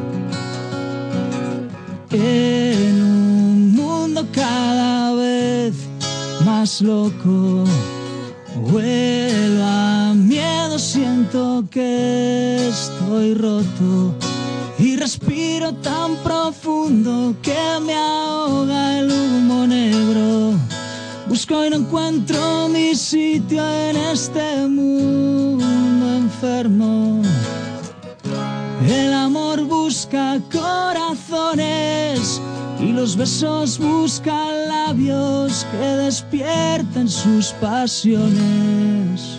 En un mundo cada vez más loco, huelo a miedo, siento que estoy roto y respiro tan profundo que me ahoga el humo negro. Busco y no encuentro mi sitio en este mundo enfermo. El amor busca corazones y los besos buscan labios que despierten sus pasiones.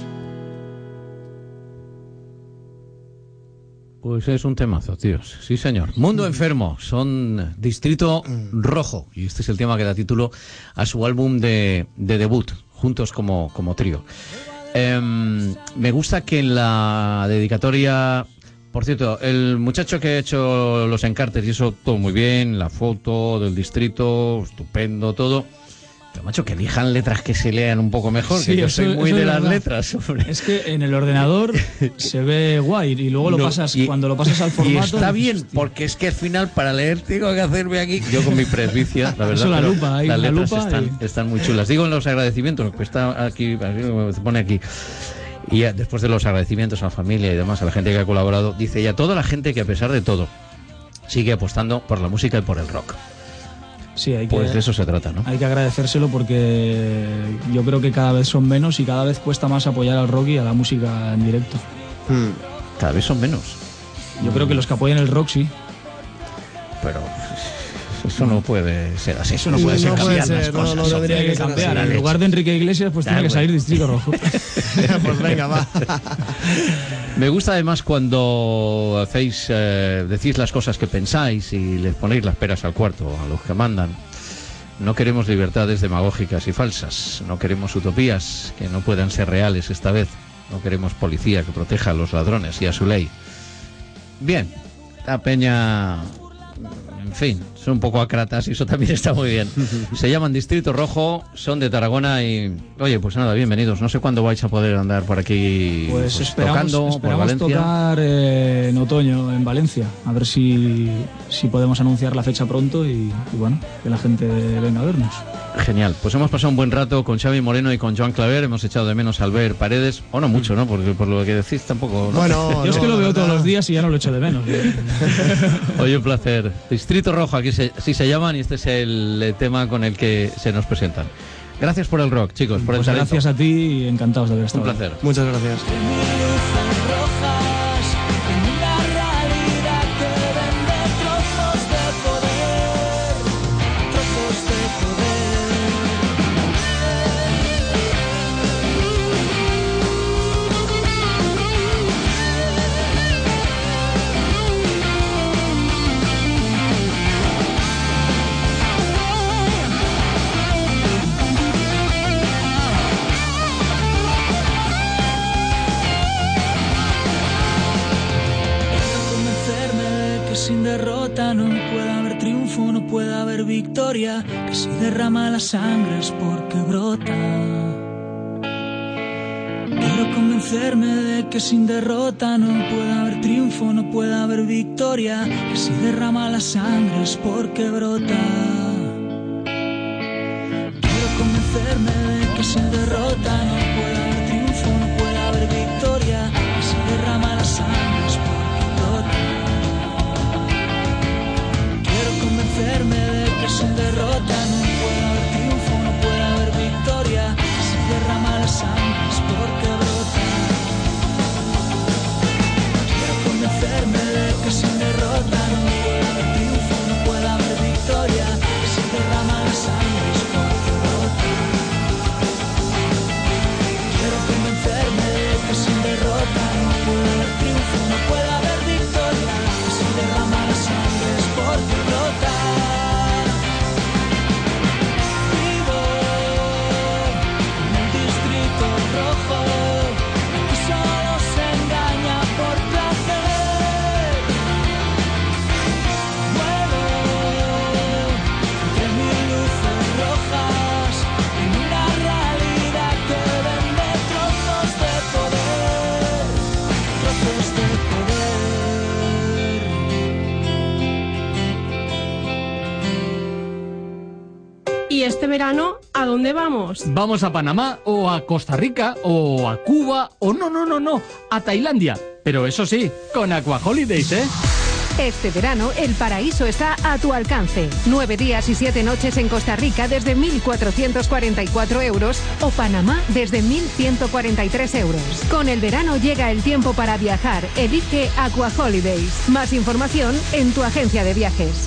Pues es un temazo, tíos. Sí, señor. Mundo Enfermo, son Distrito Rojo. Y este es el tema que da título a su álbum de, de debut, juntos como, como trío. Eh, me gusta que en la dedicatoria... Por cierto, el muchacho que ha hecho los encartes y eso, todo muy bien, la foto del distrito, estupendo, todo. Pero, macho, que elijan letras que se lean un poco mejor, Sí, que yo eso- soy muy eso de es las verdad. letras. Hombre. Es que en el ordenador se ve guay y luego lo No, pasas, y- cuando lo pasas al Y formato... está bien, porque es que al final para leer tengo que hacerme aquí, yo con mi presbicia, la verdad, Eso, la pero lupa, hay las una letras lupa están, y- están muy chulas. Digo en los agradecimientos, que está aquí, se pone aquí. Y ya, después de los agradecimientos a la familia y demás, a la gente que ha colaborado, dice, y a toda la gente que a pesar de todo sigue apostando por la música y por el rock. Sí, hay que, Pues de eso se trata, ¿no? hay que agradecérselo porque yo creo que cada vez son menos y cada vez cuesta más apoyar al rock y a la música en directo. Cada vez son menos. Yo creo que los que apoyan el rock sí. Pero eso no puede ser así. Eso no puede ser, cambiar cambiar las las cosas. cosas. Eso Tiene que cambiar. En lugar de Enrique Iglesias, pues tiene que salir Distrito Rojo. Pues venga, va. Me gusta además cuando hacéis, eh, decís las cosas que pensáis y les ponéis las peras al cuarto a los que mandan. No queremos libertades demagógicas y falsas. No queremos utopías que no puedan ser reales esta vez. No queremos policía que proteja a los ladrones y a su ley. Bien, la peña, en en fin, son un poco acratas y eso también está muy bien. Se llaman Distrito Rojo, son de Tarragona y, oye, pues nada, bienvenidos. No sé cuándo vais a poder andar por aquí Pues, pues, esperamos, tocando por esperamos Valencia. tocar eh, en otoño en Valencia. A ver si, si podemos anunciar la fecha pronto y, y bueno, que la gente venga a vernos. Genial, pues hemos pasado un buen rato con Xavi Moreno y con Joan Claver. Hemos echado de menos al ver Paredes, o no mucho, ¿no? Porque por lo que decís tampoco... ¿no? Bueno, yo es que lo veo todos los días y ya no lo echo de menos. Oye, un placer. Distrito Rojo, aquí se, así se llaman, y este es el eh, tema con el que se nos presentan. Gracias por el rock, chicos, por Pues el talento. gracias a ti y encantados de haber estado. Un placer. Muchas gracias. Sin derrota no puede haber triunfo, no puede haber victoria, que si derrama la sangre es porque brota. Quiero convencerme de que sin derrota no puede haber triunfo, no puede haber victoria, que si derrama la sangre es porque brota. Quiero convencerme de que sin derrota no puede haber triunfo, no puede haber victoria, que si derrama la sangre es porque brota. Convencerme de que sin derrota no puede haber triunfo, no puede haber victoria, que si derrama la sangre es porque brota. Quiero convencerme de que sin derrota no puede haber triunfo, no puede haber victoria, que si derrama la sangre es porque brota. Quiero convencerme de que sin derrota no puede haber triunfo, no puede haber victoria, que si derrama la sangre es porque brota. ¿Y este verano a dónde vamos? Vamos a Panamá o a Costa Rica o a Cuba o no, no, no, no, a Tailandia. Pero eso sí, con Aqua Holidays, ¿eh? Este verano, el paraíso está a tu alcance. Nueve días y siete noches en Costa Rica desde mil cuatrocientos cuarenta y cuatro euros o Panamá desde mil ciento cuarenta y tres euros. Con el verano llega el tiempo para viajar. Elige Aqua Holidays. Más información en tu agencia de viajes.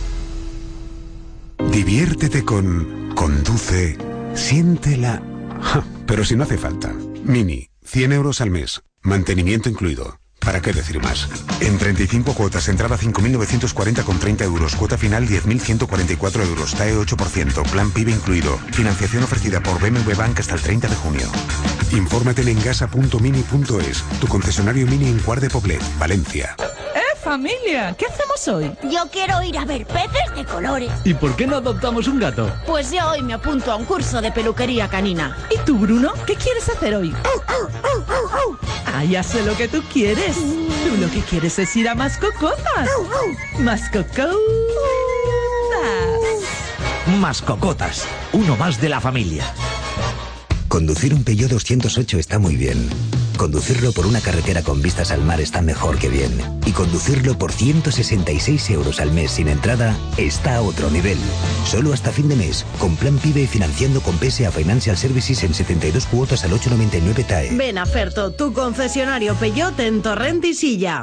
Diviértete con Conduce, siéntela. Ja, pero si no hace falta. Mini, cien euros al mes, mantenimiento incluido. ¿Para qué decir más? En treinta y cinco cuotas, entrada cinco mil novecientos cuarenta con treinta euros, cuota final diez mil ciento cuarenta y cuatro euros, T A E ocho por ciento, plan PIB incluido. Financiación ofrecida por B M W Bank hasta el treinta de junio. Infórmate en engasa punto mini punto es, tu concesionario Mini en Cuart de Poblet, Valencia. ¡Eh, familia! ¿Qué hacemos hoy? Yo quiero ir a ver peces de colores. ¿Y por qué no adoptamos un gato? Pues yo hoy me apunto a un curso de peluquería canina. ¿Y tú, Bruno? ¿Qué quieres hacer hoy? Ah, ya sé lo que tú quieres. Tú lo que quieres es ir a Mascocotas. Mascocotas. Mascocotas, uno más de la familia. Conducir un Peugeot doscientos ocho está muy bien. Conducirlo por una carretera con vistas al mar está mejor que bien. Y conducirlo por ciento sesenta y seis euros al mes sin entrada está a otro nivel. Solo hasta fin de mes, con plan PIB y financiando con P S A Financial Services en setenta y dos cuotas al ocho noventa y nueve T A E. Ven a Ferto, tu concesionario Peugeot en Torrent y Silla.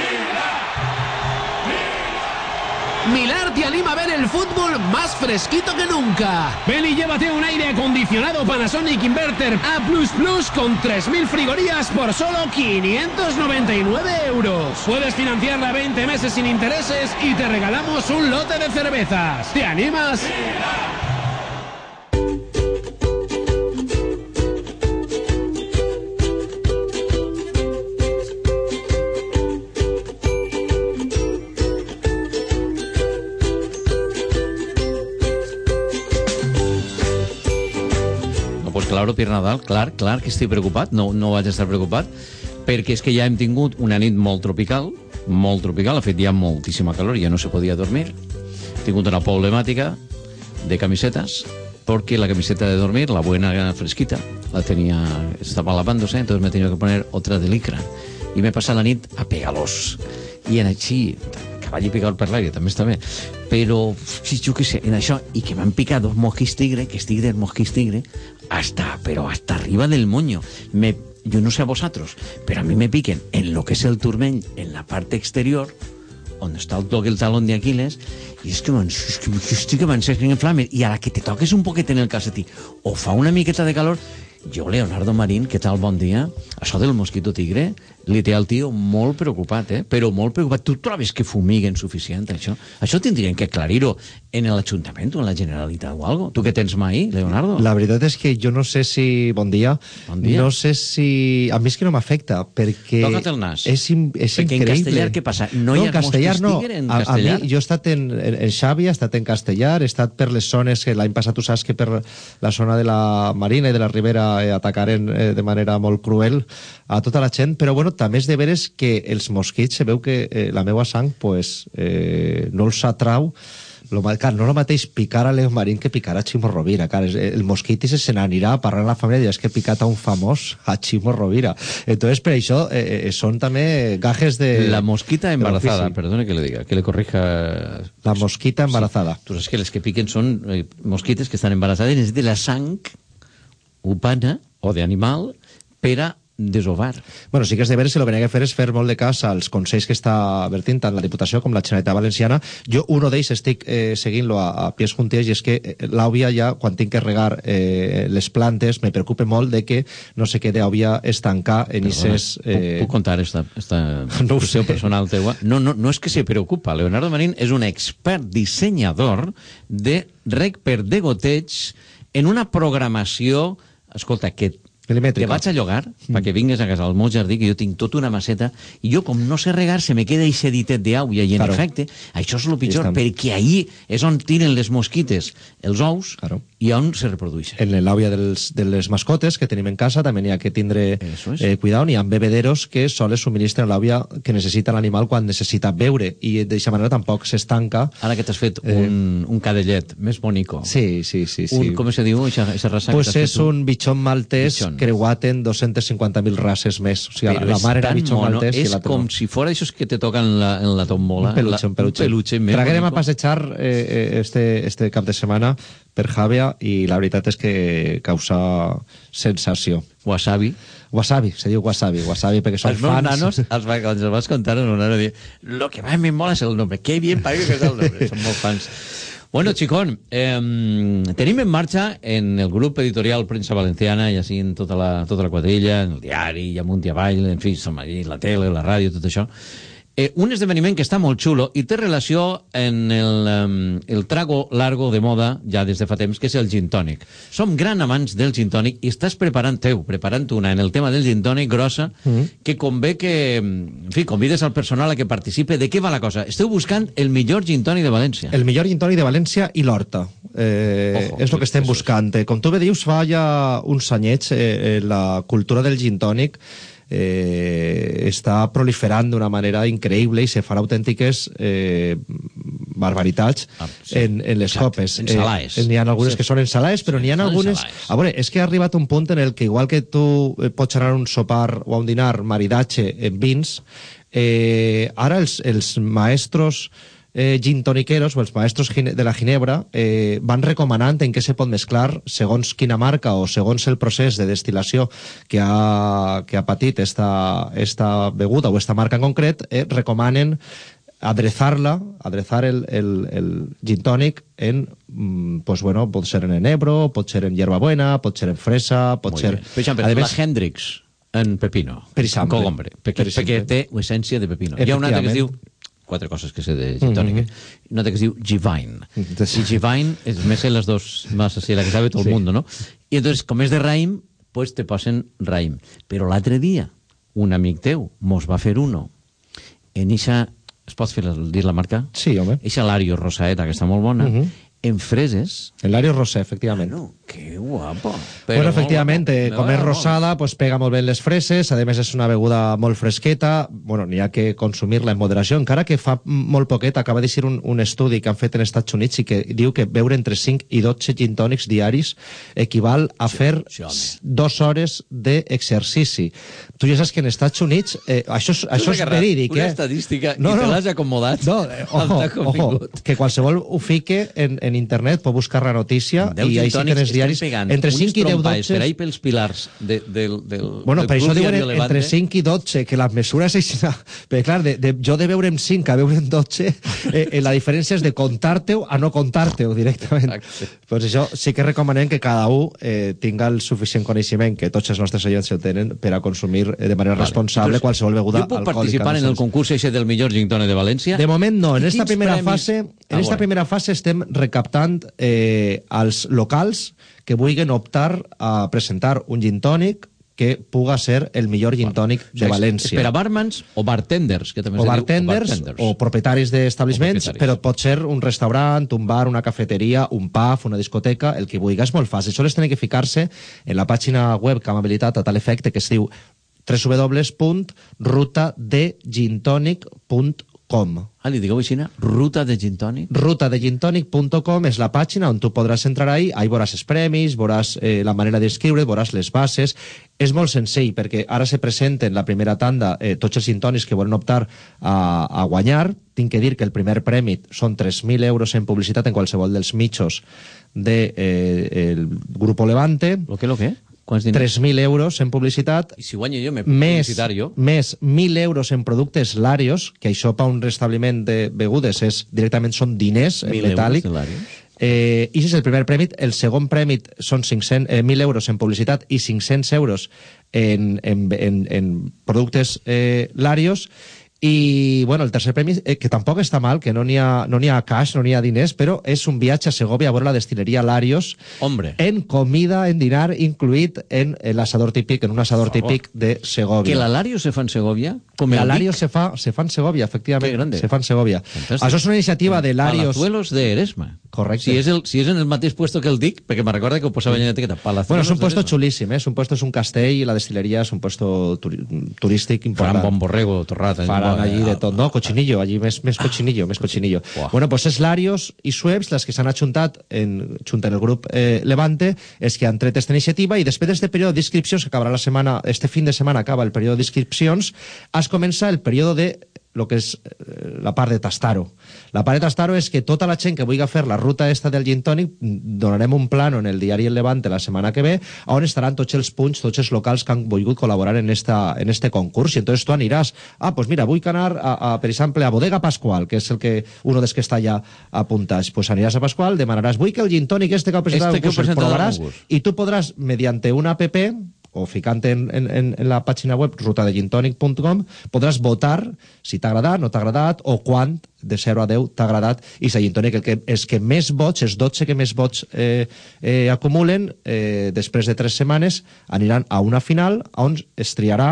Milar te anima a ver el fútbol más fresquito que nunca. Ven y llévate un aire acondicionado Panasonic Inverter A plus plus con tres mil frigorías por solo quinientos noventa y nueve euros. Puedes financiarla veinte meses sin intereses y te regalamos un lote de cervezas. ¿Te animas? Lauro Pierre Nadal, clar, clar que estic preocupat, no, no vaig estar preocupat, perquè és que ja hem tingut una nit molt tropical, molt tropical, ha fet ja moltíssima calor, ja no se podia dormir. He tingut una problemàtica de camisetas, porque la camiseta de dormir, la buena fresquita, la tenía, estaba lavándose, entonces me he tenido que poner otra de licra. I m'he passat la nit a pegar-los. I en així, cavall i picat per l'aire, també està bé. Però, sí, jo què sé, en això, i que m'han picat dos mosquits tigre, que estic del mosquits tigre, hasta, però hasta arriba del moño. Me, yo no sé a vosotros, pero a mí me piquen en lo que es el turmell, en la parte exterior, on està el toque, el talón de Aquiles, i és que m'encenen en flames, i a la que te toques un poquet en el calcetí, o fa una miqueta de calor. Jo, Leonardo Marín, què tal, bon dia? Això del mosquito tigre li té el tio molt preocupat, eh? Però molt preocupat. Tu trobes que fumiguen suficient, això? Això tindrien que aclarir-ho en l'Ajuntament o en la Generalitat o algo. Tu què tens mai, Leonardo? La veritat és que jo no sé si... Bon dia. Bon dia. No sé si... A mi és que no m'afecta, perquè... Toca't el nas. És, in... és perquè increïble. En castellar què passa? No, no hi ha mosquits no. tigre en a, castellar? A mi, jo he estat en, en, en Xavi, he estat en castellar, he estat per les zones que l'any passat tu saps que per la zona de la Marina i de la Ribera eh, atacaren eh, de manera molt cruel a tota la gent, però bueno, també és de veres que els mosquits se veu que eh, la meva sang pues, eh, no els atrau. Lo, clar, no és el mateix picar a Leo Marín que picar a Ximo Rovira. Clar, el mosquit se n'anirà a parlar a la família i és que he picat a un famós, a Ximo Rovira. Entonces, per això, eh, són també gajes de... La mosquita embarazada, perdone que le diga, que le corrija... La mosquita embarazada. Sí. Tu saps que les que piquen són eh, mosquites que estan embarassades i necessiten la sang humana o d'animal per a desovar. Bueno, sí que és de veres que el que n'hi ha que fer és fer molt de cas als consells que està vertint tant la Diputació com la Generalitat Valenciana. Jo, uno d'ells, estic eh, seguint-lo a, a pies juntiers, i és que eh, l'àvia ja, quan tinc que regar eh, les plantes, me preocupa molt de que no se quede àvia estancar en ixes... Eh... Puc, puc contar esta, esta no qüestió personal teua? No, no, no és que se preocupa. Leonardo Marín és un expert dissenyador de reg per degoteig en una programació, escolta, que que vaig a llogar mm. perquè vingues a casa al meu jardí, que jo tinc tota una maceta, i jo, com no sé regar, se me queda eixe ditet d'àuia, i en claro. efecte, això és el pitjor, perquè ahí és on tiren les mosquites els ous, claro. i on se reprodueixen. En l'àuia de les mascotes que tenim en casa també n'hi ha que tindre eh, cuidado, n'hi ha bebederos que sols subministren l'àvia que necessita l'animal quan necessita beure, i d'aquesta manera tampoc s'estanca. Ara que t'has fet eh... un, un cadellet més bonico. Sí, sí, sí. sí. Un, com se diu, aquesta raça? Pues que és un bitxón maltès bitxón. Creuat en dos-cents cinquanta mil races més. O sigui, però la mare era bitxón mono, maltès és i l'altre com no. si fora això que te toquen en la, en la tombola. Un peluche, la, un peluche. Un peluche Traguerem a passejar eh, este, este cap de setmana per Jàvia i la veritat és que causa sensació. Wasabi. Wasabi, se diu wasabi. Wasabi perquè són els meus fans. nanos, els, quan els vas contar, un nano diu, lo que más me mola es el nombre. Qué bien parece que es el nombre. Són molt fans. Bueno, Chicón, eh, tenim en marxa en el grup editorial Premsa Valenciana i així en tota la, tota la quadrilla, en el diari, i amunt i avall, en fi, som allí, la tele, la ràdio, tot això, eh, un esdeveniment que està molt xulo i té relació en el, um, el trago largo de moda ja des de fa temps, que és el gin tònic. Som gran amants del gin tònic i estàs preparant teu, preparant una en el tema del gin tònic grossa, mm-hmm. que convé que, en fi, convides al personal a que participe. De què va la cosa? Esteu buscant el millor gin tònic de València. El millor gin tònic de València i l'Horta. Eh, Ojo, és el que estem buscant. És. Com tu bé dius, fa ja uns anyets eh, la cultura del gin tònic eh, està proliferant d'una manera increïble i se farà autèntiques eh, barbaritats ah, sí. en, en les Exacte. Copes. Ensalaes. Eh, n'hi ha algunes sí. que són ensalaes, però sí, n'hi ha algunes... Ensalaes. A veure, és que ha arribat un punt en el que igual que tu pots anar a un sopar o a un dinar maridatge en vins, eh, ara els, els maestros... Eh, gin toniqueros o els maestros de la ginebra eh, van recomanant en què se pot mesclar segons quina marca o segons el procés de destil·lació que ha, que ha patit esta, esta beguda o esta marca en concret, eh, recomanen adreçar-la, adreçar el, el, el gin tònic en, pues bueno, pot ser en enebro, pot ser en hierbabuena, pot ser en fresa, pot Muy ser... Bien. Per exemple, Ademés, la Hendrix en pepino, per exemple, en cogombre, perquè, per perquè té essència de pepino. Hi ha una altra que es diu quatre coses que sé de gin tònic, mm-hmm. eh? Una que es diu Givine. Y Givine es me sé las dos más así, la que sabe todo sí. el mundo, ¿no? Y entonces, com és de raïm, pues te posen raïm. Però l'altre dia, un amic teu mos va fer uno en ixa... Es pot fer dir la marca? Sí, home. Ixa Lario Rosaeta, que està molt bona, mm-hmm. en freses... El Lario Rosé, efectivament. Ah, no. Que guapo. Però bueno, molt efectivament, guapo. eh, Me com va és molt. rosada, pues pega molt bé en les freses, a més és una beguda molt fresqueta, bueno, n'hi ha que consumir-la en moderació, encara que fa molt poquet acaba de ser un, un estudi que han fet en Estats Units i que diu que beure entre cinc i dotze gin tònics diaris equival a fer dues hores d'exercici. Tu ja saps que en Estats Units, eh, això és, això és verídic, una eh? estadística i te l'has acomodat. No, eh, ojo, ojo, que qualsevol ho fique en, en internet, pot buscar la notícia i així tens diaris entre cinc i deu dotze. Per ahí pels pilars de, del, del, bueno, del per això Club diuen Diario Levante. entre cinc i dotze, que les mesures és... Perquè, clar, de, de, jo de veure en cinc a veure en dotze, eh, eh, la diferència és de contar-te-ho a no contar-te-ho directament. Exacte. Pues això sí que recomanem que cada un eh, tinga el suficient coneixement, que tots els nostres oients ho tenen, per a consumir eh, de manera vale. responsable Entonces, qualsevol beguda alcohòlica. Jo puc participar en el concurs ese del millor gin tònic de València? De moment no. En esta primera premis? fase, en esta primera fase estem recaptant eh, als locals que vulguin optar a presentar un gin tònic que puga ser el millor gin tònic O de sigui, València. Per a barmans o bartenders, que també o se bartenders, diu, o bartenders, o propietaris d'establiments, O propietaris. però pot ser un restaurant, un bar, una cafeteria, un pub, una discoteca, el que vulgui. És molt fàcil. Sols tenen que ficar-se en la pàgina web que hem habilitat a tal efecte, que es diu w w w punt ruta de gin tònic punt com. Ah, li digueu així, ruta de gin tònic? ruta de gin tònic punt com és la pàgina on tu podràs entrar ahí, ahí veuràs els premis, veuràs eh, la manera d'escriure, veuràs les bases. És molt senzill, perquè ara se presenten la primera tanda eh, tots els gin tònics que volen optar a, a guanyar. Tinc que dir que el primer premi són tres mil euros en publicitat en qualsevol dels mitjos del de, eh, Grupo Levante. Lo que, lo que? Quants diners? tres mil euros en publicitat. I si guanyo jo, me puc més, publicitar jo? Més mil euros en productes Larios, que això per un restabliment de begudes és, directament són diners en Mil metàl·lic. euros de Larios. Eh, I és el primer premi. El segon premi són cinc-cents, eh, mil euros en publicitat i cinc-cents euros en, en, en, en productes eh, Larios. I, bueno, el tercer premi, eh, que tampoc està mal, que no n'hi ha, no n'hi ha cash, no n'hi ha diners, però és un viatge a Segovia a veure la destileria Larios. Hombre. En comida, en dinar, incluït en l'asador típic, en un asador típic de Segovia. Que la Lario se fa en Segovia? Com La el Lario Vic? se fa, se fa en Segovia, efectivament. Que grande. Se fa en Segovia. Fantàstic. Això és una iniciativa de Larios... Palazuelos de Eresma. Correcte. Si és, el, si és en el mateix puesto que el Dic, perquè me recorda que ho posava en etiqueta. Palazuelos Bueno, és un puesto de Eresma. xulíssim, eh? És un puesto, és un castell, i la destileria és un puesto turi turístic important. Faran bon borrego, torrat. eh? Faran Bon, allí eh, de tot. No, cochinillo, allí més, més cochinillo, més cochinillo. Bueno, pues és Larios i Sueps, les que s'han ajuntat en, juntant el grup eh, Levante, és que han tret aquesta iniciativa, i després d'este període d'inscripcions, que acabarà la setmana, este fin de setmana acaba el període d'inscripcions, es comença el període de lo que és eh, la part de tastar-ho. La part de tastar-ho és que tota la gent que vulgui fer la ruta esta del gin tònic, donarem un plano en el diari El Levante la setmana que ve, on estaran tots els punts, tots els locals que han volgut col·laborar en, esta, en este concurs, i entonces tu aniràs, ah, pues mira, vull anar, a, a, per exemple, a Bodega Pascual, que és el que, uno dels que està allà apuntats, pues aniràs a Pascual, demanaràs, vull que el gin tònic este que heu presentat Este que heu el concurs, el presentat al provaràs, concurs. i tu podràs, mediante una app, o ficant en, en, en la pàgina web ruta de gin tònic punt com, podràs votar si t'ha agradat, no t'ha agradat, o quant de zero a deu t'ha agradat, i la gin tònic, el que, els que més vots, els dotze que més vots eh, eh, acumulen, eh, després de tres setmanes, aniran a una final on es triarà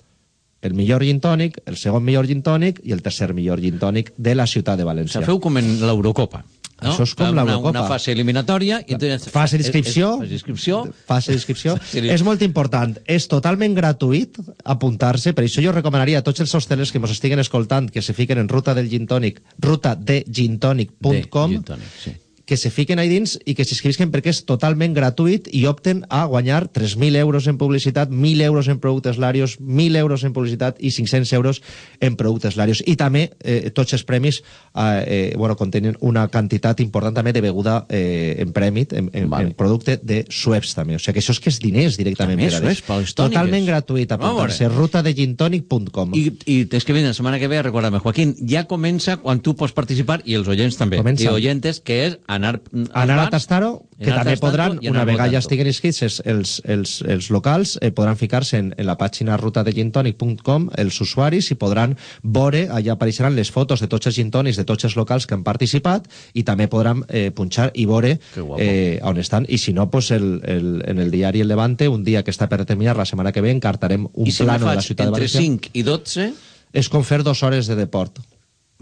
el millor gin tònic, el segon millor gin tònic i el tercer millor gin tònic de la ciutat de O València. sea, feu com en l'Eurocopa. No? Això és com una, l'Eurocopa. Una fase eliminatòria. I entonces, Fase d'inscripció. Fase d'inscripció. Fase d'inscripció. Sí. És molt important. És totalment gratuït apuntar-se. Per això jo recomanaria a tots els hostelers que ens estiguen escoltant que se fiquen en ruta del gin tònic, ruta de gin tònic punt com, De gin tònic, sí. que se fiquen ahí dins i que s'inscrivisquen, perquè és totalment gratuït, i opten a guanyar tres mil euros en publicitat, mil euros en productes Larios, mil euros en publicitat i cinc-cents euros en productes Larios. I també eh, tots els premis eh, eh, bueno, contenen una quantitat important també de beguda eh, en premi, en, en, vale. en producte de Sueps també. O sigui que això és que és diners directament. També per a Sueps, ells. pels tòniques. Totalment gratuït, apuntar-se, ruta de gin tònic punt com. I, i és que ve la setmana que ve, recorda'm, Joaquín, ja comença quan tu pots participar, i els oients també, Comença. i oyentes, que és anar anar a tastar-ho, que anar també tastant-ho podran, i anar una vegada ja votant-ho. estiguen inscrits els, els, els, els locals, eh, podran ficar-se en, en la pàgina ruta de gin tònic punt com, els usuaris, i podran veure, allà apareixeran les fotos de tots els gin tònics de tots els locals que han participat, i també podran eh, punxar i veure eh, on estan. I si no, pues el, el, en el diari El Levante, un dia que està per terminar, la setmana que ve, encartarem un I si plano me de la faig ciutat de entre València. cinc i dotze... És com fer dues hores de deport.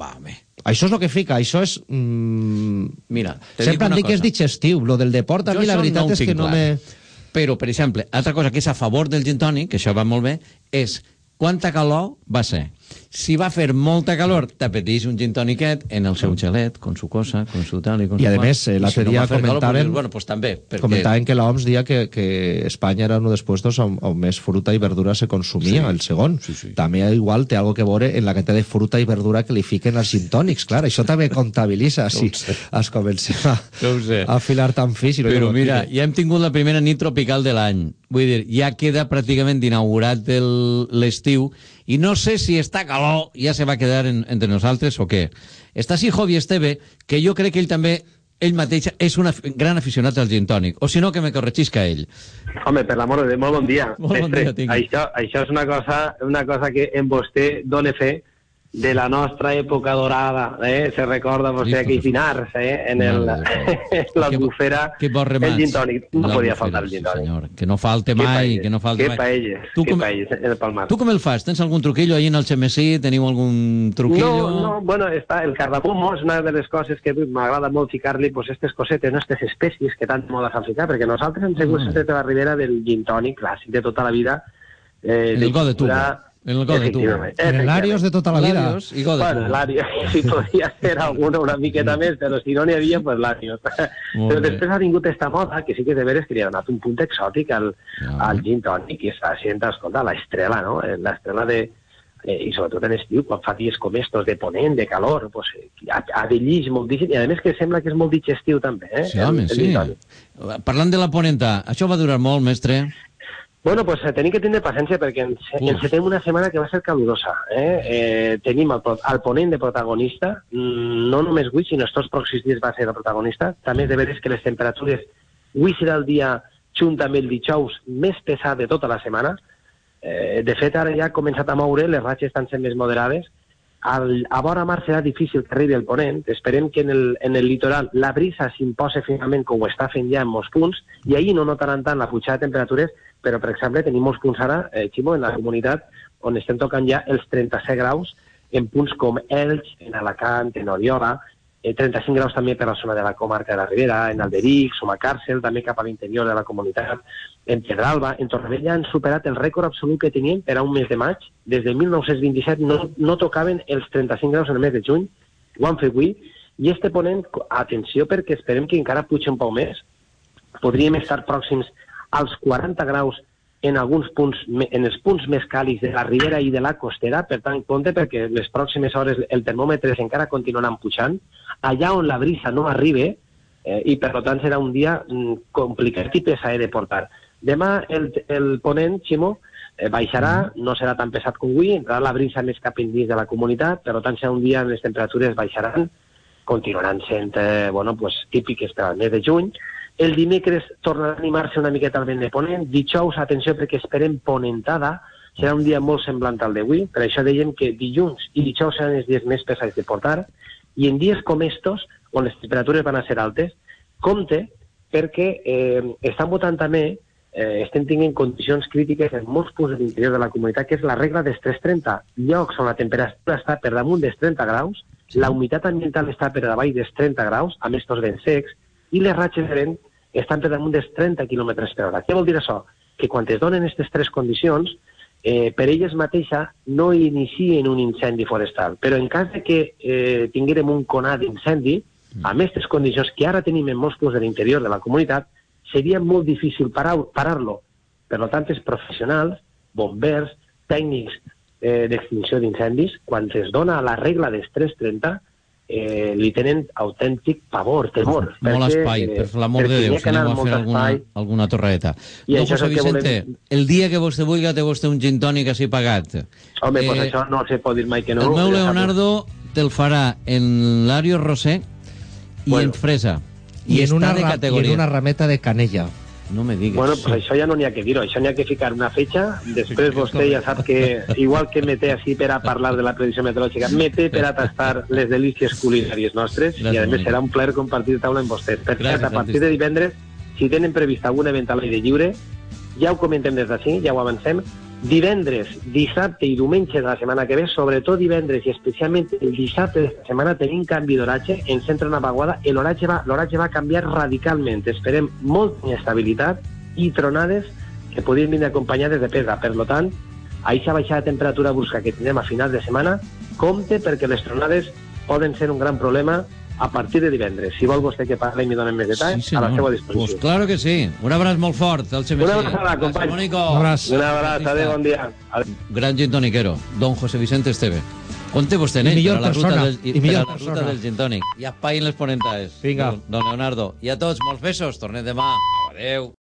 Va, home. Això és el que fica, això és... Mm, Mira, te sempre em dic una dic que és cosa. digestiu, lo del deport, a Jo mi la això veritat no ho és que tinc no clar. me... Però, per exemple, altra cosa que és a favor del gin tònic, que això va molt bé, és quanta calor va ser. Si va fer molta calor, t'apeteix un gin tòniquet en el seu gelet, con su cosa, con su tal i con I su a qual. més, eh, I l'altre si no dia va fer calor, comentaven, pues, bueno, pues també, perquè... comentaven que la O M S dia que, que Espanya era uno dels puestos on, on més fruta i verdura se consumia, Sí. el segon. Sí, sí. També igual té algo que veure en la quantitat de fruta i verdura que li fiquen als gin tònics, clar, això també comptabilitza si es comencem a, No ho sé. a afilar tan fi. Si no Però jo no mira, explico. ja hem tingut la primera nit tropical de l'any. Vull dir, ja queda pràcticament inaugurat el- l'estiu i no sé si està calor ja se va quedar en, entre nosaltres o què. Està així Jovi Esteve, que jo crec que ell també, ell mateix, és un afi- gran aficionat al gin tònic. O si no, que me corregisca ell. Home, per l'amor de Déu, molt bon dia. Molt bon Mestre, dia, tingui. això, això és una cosa, una cosa que en vostè dona fe de la nostra època dorada, eh? Se recorda vostè aquell finars, eh? En el, l'albufera, Que bo remats. el gin tònic. No L'albufera, podia faltar el sí, gin tònic. senyor. Que no falte Que mai, paelles, que no falte que mai. paelles, Tu que com- paelles, en el Palmar. Tu com el fas? Tens algun truquillo ahí en el Xemesí? Teniu algun truquillo? No, no, bueno, està, el cardamomo és una de les coses que m'agrada molt ficar-li, pues, aquestes cosetes, no, aquestes espècies que tant moda fa ficar, perquè nosaltres hem sigut Ah. mm. de la ribera del gin tònic clàssic de tota la vida. Eh, En el go de tubo. cultura- En el go de tubo. Efectivament, En el Larios de tota la vida. Larios i go de bueno, Larios, si podria ser alguna una miqueta més, però si no n'hi havia, pues Larios. Molt Però bé. després ha vingut esta moda, que sí que de veres que li ha donat un punt exòtic al, al gin tònic, i està sent, escolta, l'estrela, no? L'estrela de... Eh, i sobretot en estiu, quan fa dies com estos de ponent, de calor, pues, adellís moltíssim, i a més que sembla que és molt digestiu també, eh? Sí, home, el, el sí. gin tònic. Parlant de la ponenta, això va durar molt, mestre? Bueno, pues eh, tenim que tindre paciència perquè ens, encetem una setmana que va ser calurosa. Eh? Eh, tenim el, pro- el ponent de protagonista, mm, no només avui, sinó els dos pròxims dies va ser el protagonista. També és de veres que les temperatures, avui serà el dia, junt amb el dijous, més pesat de tota la setmana. Eh, de fet, ara ja ha començat a moure, les ratxes estan sent més moderades. Al, a vora mar serà difícil que arribi el ponent. Esperem que en el, en el litoral la brisa s'imposa finalment, com ho està fent ja en molts punts, i ahir no notaran tant la pujada de temperatures, però, per exemple, tenim molts punts ara, eh, Ximo, en la comunitat, on estem tocant ja els trenta-set graus, en punts com Elx, en Alacant, en Oriola, eh, trenta-cinc graus també per la zona de la comarca de la Ribera, en Alderic, Somacàrcel, també cap a l'interior de la comunitat, en Pedralba, en Torrevella han superat el rècord absolut que tenien per a un mes de maig. Des de mil nou-cents vint-i-set no, no tocaven els trenta-cinc graus en el mes de juny, ho han fet avui, i este ponent, atenció, perquè esperem que encara pugi un poc més, podríem estar pròxims als quaranta graus en alguns punts, en els punts més càlids de la Ribera i de la Costera, per tant, compte perquè les pròximes hores el termòmetre encara continuaran pujant, allà on la brisa no arribe, eh, i per tant serà un dia mm, complicat i pesat de portar. Demà el, el ponent, Ximo, eh, baixarà, no serà tan pesat com avui, entrarà la brisa més cap endins de la comunitat, per tant serà un dia on les temperatures baixaran, continuaran sent eh, bueno, pues, típiques per al mes de juny. El dimecres tornarà a animar-se una miqueta al vent de ponent. Dijous, atenció, perquè esperem ponentada. Serà un dia molt semblant al d'avui. Per això dèiem que dilluns i dijous seran els dies més pesats de portar. I en dies com estos, on les temperatures van a ser altes, compte, perquè eh, estan votant també, eh, estem tenint condicions crítiques en molts punts de l'interior de la comunitat, que és la regla dels tres coma trenta. Llocs on la temperatura està per damunt dels trenta graus, la humitat ambiental està per davall dels trenta graus, amb estos vents secs, i les ratxes de vent estan per damunt dels trenta quilòmetres per hora. Què vol dir això? Que quan es donen aquestes tres condicions, eh, per elles mateixa no inicien un incendi forestal. Però en cas de que eh, tinguérem un conat d'incendi, amb aquestes condicions que ara tenim en molts punts de l'interior de la comunitat, seria molt difícil parar- parar-lo. Per tant, els professionals, bombers, tècnics eh, d'extinció d'incendis, quan es dona la regla dels tres coma trenta, eh, li tenen autèntic pavor, temor. Molt perquè, espai, eh, per l'amor de perquè Déu, hi ha si que anar anem a molt fer alguna, espai. alguna torreta. I No, això és José el que Vicente, volem. el dia que vostè vulgui té vostè un gin tònic així pagat. Home, Eh, pues això no se pot dir mai que no. El meu ja sap. Leonardo te'l farà en Lario Rosé i Bueno. en fresa. I, en està una, de ra- i categoria. en una rameta de canella. No me digues. Bueno, pues això ja no n'hi ha que dir-ho, això n'hi ha que ficar una fetxa, després vostè ja sap que, igual que me té així per a parlar de la previsió meteorològica, me té per a tastar les delícies culinàries nostres, Gràcies, i a més Mònica. serà un plaer compartir taula amb vostès. Per Gràcies, cert, a partir de divendres, si tenen previst algun event a l'aire lliure, ja ho comentem des d'ací, ja ho avancem, Divendres, dissabte i diumenge de la setmana que ve, sobretot divendres i especialment el dissabte de la setmana, tenim canvi d'horatge en centre una vaguada. L'horatge va, l'horatge va canviar radicalment. Esperem molta inestabilitat i tronades que podrien venir acompanyades de pedra. Per tant, a aquesta baixada de temperatura brusca que tindrem a final de setmana, compte perquè les tronades poden ser un gran problema a partir de divendres. Si vol vostè que parlem i donem més detalls, Sí, a la senyor. seva disposició. Pues claro que sí. Un abraç molt fort, Elche Messi. Una abraçada, company. Mónico. Una abraçada, adéu, bon dia. Gran gin toniquero, don José Vicente Esteve. On té vostè, I nen? millor Per a la ruta persona. del, I per millor a la ruta persona. del gin tònic. I espaïn les ponentaes. Vinga. Don Leonardo. I a tots, molts besos. Tornem demà. Adéu.